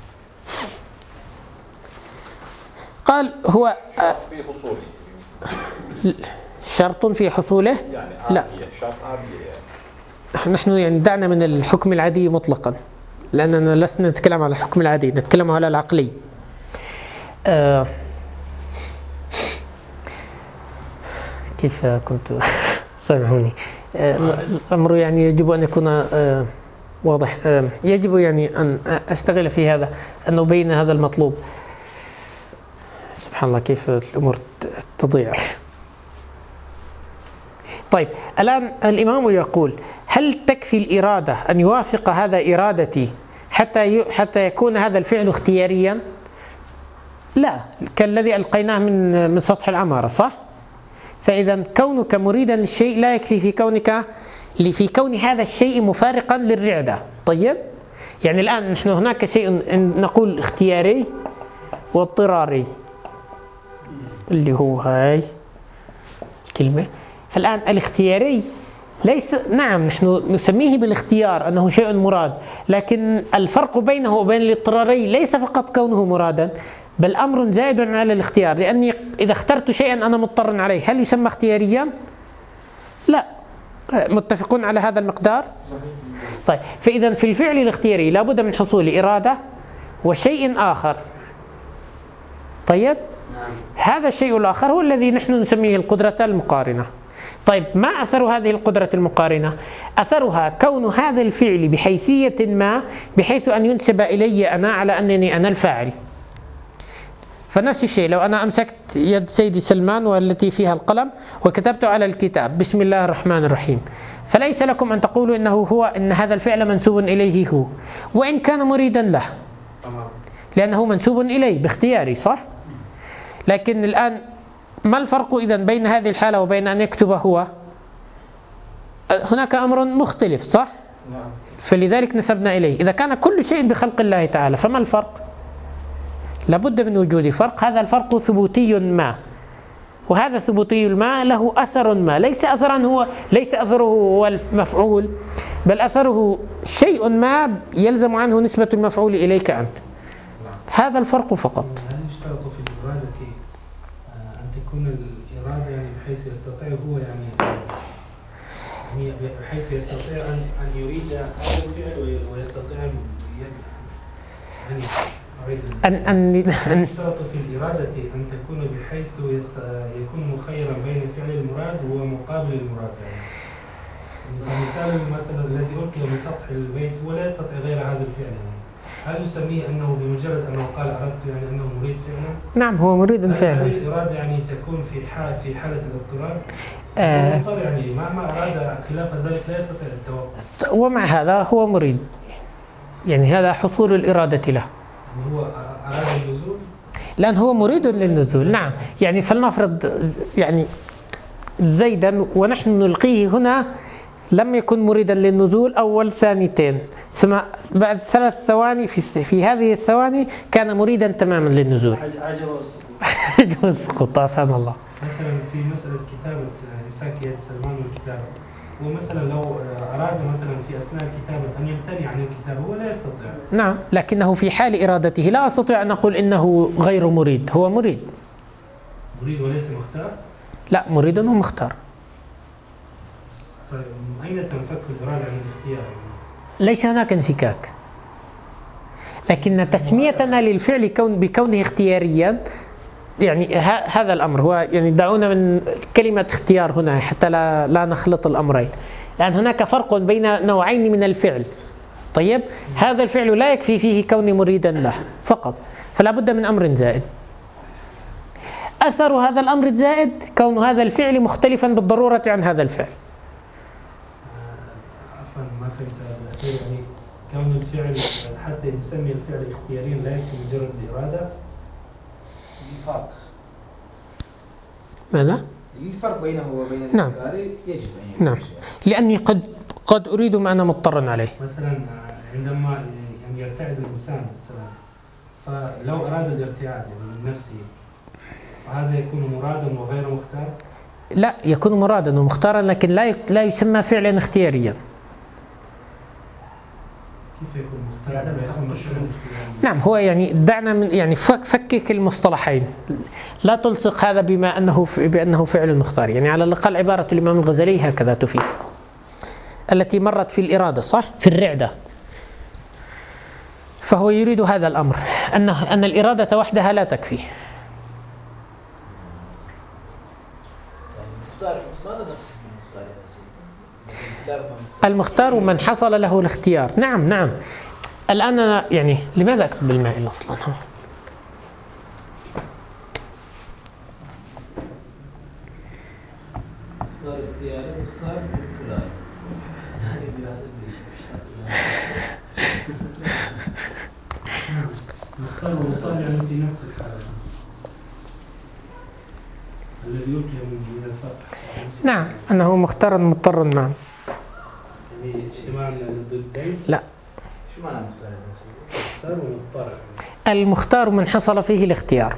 S1: قال هو
S3: في حصوله
S1: شرط في حصوله؟
S3: يعني
S1: لا،
S3: شرط عادية يعني.
S1: نحن يعني دعنا من الحكم العادي مطلقا، لأننا لسنا نتكلم على الحكم العادي، نتكلم على العقلي. كيف كنت سامحوني. الأمر يعني يجب أن يكون واضح. يجب يعني أن أشتغل في هذا، أن أبين هذا المطلوب. سبحان الله كيف الأمور تضيع. طيب الآن الإمام يقول: هل تكفي الإرادة أن يوافق هذا إرادتي حتى يكون هذا الفعل اختياريا؟ لا، كالذي ألقيناه من سطح العمارة، صح؟ فإذا كونك مريدا للشيء لا يكفي في كون هذا الشيء مفارقا للرعدة. طيب، يعني الآن نحن هناك شيء نقول اختياري واضطراري، اللي هو هاي الكلمة. فالآن الاختياري ليس، نعم نحن نسميه بالاختيار أنه شيء مراد، لكن الفرق بينه وبين الاضطراري ليس فقط كونه مرادا، بل أمر زائد على الاختيار. لأني إذا اخترت شيئا أنا مضطر عليه، هل يسمى اختياريا؟ لا. متفقون على هذا المقدار؟ طيب، فإذا في الفعل الاختياري لابد من حصول إرادة وشيء آخر. طيب، هذا الشيء الآخر هو الذي نحن نسميه القدرة المقارنة. طيب، ما أثر هذه القدرة المقارنة؟ أثرها كون هذا الفعل بحيثية ما، بحيث أن ينسب إلي أنا على أنني أنا الفاعل. فنفس الشيء لو أنا أمسكت يد سيدي سلمان والتي فيها القلم وكتبت على الكتاب بسم الله الرحمن الرحيم، فليس لكم أن تقولوا إن هذا الفعل منسوب إليه هو، وإن كان مريدا له، لأنه منسوب إليه باختياري، صح؟ لكن الآن ما الفرق إذن بين هذه الحالة وبين أن يكتب هو؟ هناك أمر مختلف، صح؟ فلذلك نسبنا إليه. إذا كان كل شيء بخلق الله تعالى فما الفرق؟ لابد من وجود فرق. هذا الفرق ثبوتي ما، وهذا ثبوتي ما له أثر ما، ليس أثره هو المفعول، بل أثره شيء ما يلزم عنه نسبة المفعول إليك أنت. هذا الفرق فقط.
S4: هل يشترط في الإرادة أن تكون الإرادة يعني بحيث يستطيع هو يعني بحيث يستطيع أن يريد هذا الفعل ويستطيع يعني يشترط في الإرادة أن تكون بحيث يكون مخيرا بين فعل المراد ومقابل المراد. يعني مثلا الذي ألقي من سطح البيت هو لا يستطيع غير هذا الفعل، يعني هل يسميه أنه بمجرد أنه قال أردت يعني أنه مريد فعلا؟
S1: نعم، هو مريد فعلا.
S4: هل الإرادة يعني تكون في حالة الاضطرار؟ يعني ما أراد خلاف ذلك لا يستطيع التوقف.
S1: ومع هذا هو مريد، يعني هذا حصول الإرادة له.
S4: يعني هو أراد النزول؟
S1: لأن هو مريد للنزول، نعم. يعني فلنفرض يعني زيدا ونحن نلقيه هنا لم يكن مريدا للنزول أول ثانيتين، ثم بعد 3 ثواني في هذه الثواني كان مريدا تماما للنزول. عجب السقوط. فهم الله.
S4: مثلا في مسألة كتابة إمساك يد سلمان والكتابة، ومثلا لو أراد مثلا في أثناء الكتابة أن يمتنع عن الكتابة هو لا يستطيع.
S1: نعم، لكنه في حال إرادته لا أستطيع أن أقول إنه غير مريد، هو مريد.
S4: مريد وليس مختار؟
S1: لا، مريد ومختار.
S4: فأين تنفك الإرادة عن الاختيار؟
S1: ليس هناك انفكاك، لكن تسميتنا للفعل بكونه اختياريا يعني هذا الأمر هو يعني دعونا من كلمة اختيار هنا حتى لا نخلط الأمرين، لأن هناك فرق بين نوعين من الفعل. طيب، هذا الفعل لا يكفي فيه كوني مريدا له فقط، فلا بد من أمر زائد. أثر هذا الأمر الزائد كون هذا الفعل مختلفا بالضرورة عن هذا الفعل.
S4: عفوا ما فهمت الأخير، يعني كون الفعل حتى نسمي الفعل اختياريا لا يكفي مجرد الإرادة.
S8: الفرق
S1: ماذا؟
S8: الفرق بينه وبين
S1: نعم.
S8: يجب أن
S1: نعم، لأني قد أريد ما أنا مضطر عليه.
S4: مثلا عندما يعني يرتعد الإنسان مثلا، فلو أراد الارتعاد يعني من نفسه، فهذا يكون مرادا وغير مختار؟
S1: لا، يكون مرادا ومختارا، لكن لا يسمى فعلا اختياريا.
S4: كيف يكون مختار لا يسمى فعلا اختياريا؟
S1: نعم، هو يعني دعنا من يعني فكك المصطلحين، لا تلصق هذا بأنه فعل مختار. يعني على الأقل عبارة الإمام الغزالي هكذا تفيد، التي مرت في الإرادة، صح؟ في الرعدة. فهو يريد هذا الأمر، أن الإرادة وحدها لا تكفي.
S8: المختار ماذا نقصد بالمختار يا سيدي؟
S1: المختار من حصل له الاختيار. نعم نعم. الآن أنا يعني لماذا أكتب بالمائل أصلا؟
S5: مختار اختياري مختار اضطراري. يعني دراسة
S4: مختار ومختار يعني في نفس الحالة الذي يلقي من السطح.
S1: نعم، أنه مختار مضطر. نعم.
S4: يعني اجتماع من الضدين.
S1: لا.
S8: شو معنى مختار يا سيدي؟
S4: مختار ومضطر.
S1: المختار من حصل فيه الاختيار.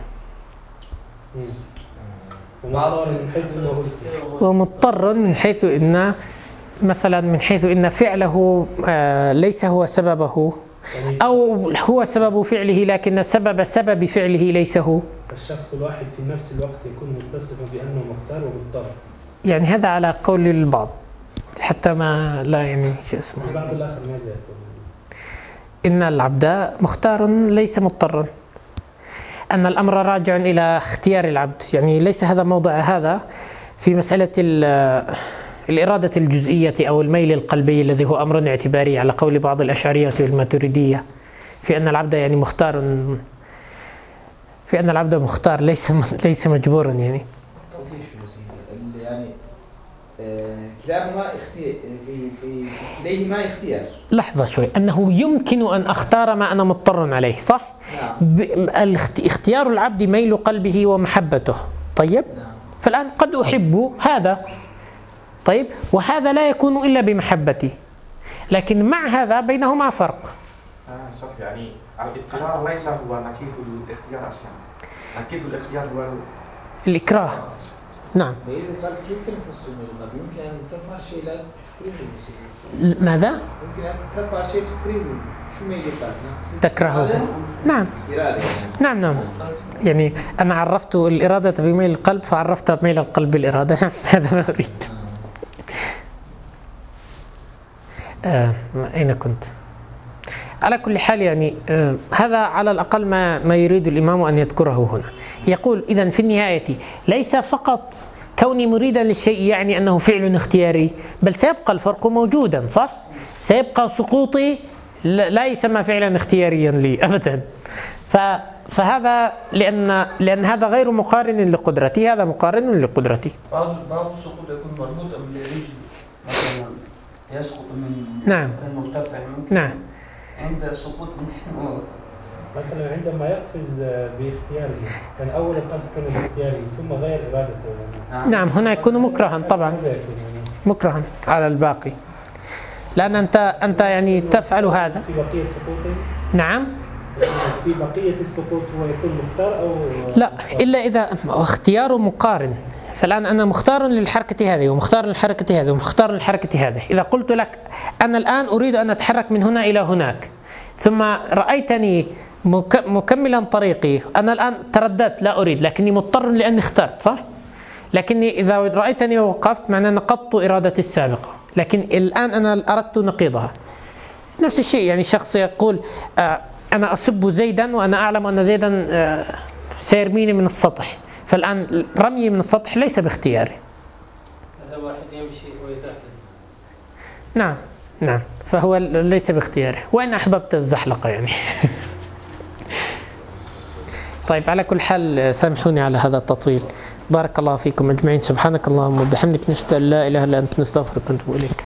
S4: ومضطر من حيث انه
S1: ومضطر من حيث ان مثلا من حيث ان فعله ليس هو سببه، او هو سبب فعله لكن سبب فعله ليس هو.
S4: الشخص الواحد في نفس الوقت يكون متصفا بانه مختار ومضطر.
S1: يعني هذا على قول البعض، حتى ما لا يعني شو اسمه.
S4: البعض الاخر ماذا يقول؟
S1: ان العبد مختار ليس مضطرا، أن الأمر راجع إلى اختيار العبد. يعني ليس هذا موضع هذا في مسألة الإرادة الجزئية أو الميل القلبي الذي هو أمر اعتباري على قول بعض الأشعرية والماتريدية، في أن العبد يعني مختار، في أن العبد مختار ليس مجبورا. يعني
S8: يعني كلاهما في كليهما اختيار.
S1: لحظة شوي، أنه يمكن أن أختار ما أنا مضطر عليه، صح؟ نعم. اختيار العبد ميل قلبه ومحبته. طيب؟ نعم. فالآن قد أحب هذا، طيب، وهذا لا يكون إلا بمحبتي، لكن مع هذا بينهما فرق.
S2: صح. يعني الاضطرار ليس هو نكيت الاختيار أصلا، نكيت الاختيار هو
S1: الإكراه. نعم.
S8: ميل القلب كيف ينفصل من القلب؟ يمكن أن تفعل شيء لا تكرهه.
S1: ماذا؟
S8: يمكن أن تفعل شيء تكرهه. شو ميل القلب؟
S1: تكرهه. نعم.
S8: إرادة.
S1: نعم نعم. يعني أنا عرفت الإرادة بميل القلب فعرفت بميل القلب بالإرادة. هذا ما أريد. أين كنت؟ على كل حال يعني هذا على الأقل ما يريد الإمام أن يذكره هنا. يقول إذن في النهاية ليس فقط كوني مريدا للشيء يعني أنه فعل اختياري، بل سيبقى الفرق موجودا، صح؟ سيبقى سقوطي لا يسمى فعلا اختياريا لي أبدا. فهذا لأن هذا غير مقارن لقدرتي، هذا مقارن لقدرتي.
S6: بعض السقوط يكون مربوط بالرجل مثلا، يسقط من
S1: نعم
S6: مرتفع.
S1: نعم.
S6: عند سقوط
S4: مثلا عندما يقفز باختياره، كان أول القفز كان باختياره ثم غير إرادته. يعني
S1: نعم، هنا يكون مكرها طبعا، مكرها على الباقي، لأن أنت يعني تفعل هذا
S4: في بقية سقوطه.
S1: نعم.
S4: في بقية السقوط هو يكون مختار أو
S1: لا، إلا إذا اختياره مقارن. فالآن أنا مختار للحركة هذه ومختار للحركة هذه ومختار للحركة هذه. إذا قلت لك أنا الآن أريد أن أتحرك من هنا إلى هناك، ثم رأيتني مكملا طريقي، أنا الآن ترددت لا أريد، لكني مضطر لأني اخترت، صح؟ لكني إذا رأيتني ووقفت معناه نقضت إرادتي السابقة، لكن الآن أنا أردت نقيضها. نفس الشيء، يعني شخص يقول أنا أسب زيدا وأنا أعلم أن زيدا سيرميني من السطح، فالآن رمي من السطح ليس باختياري.
S5: هذا واحد يمشي ويزحلق.
S1: نعم نعم، فهو ليس باختياره، وإن أحببت الزحلقة يعني. طيب، على كل حال سامحوني على هذا التطويل. بارك الله فيكم أجمعين. سبحانك اللهم وبحمدك، نشهد أن لا إله إلا أنت، نستغفرك ونتوب إليك.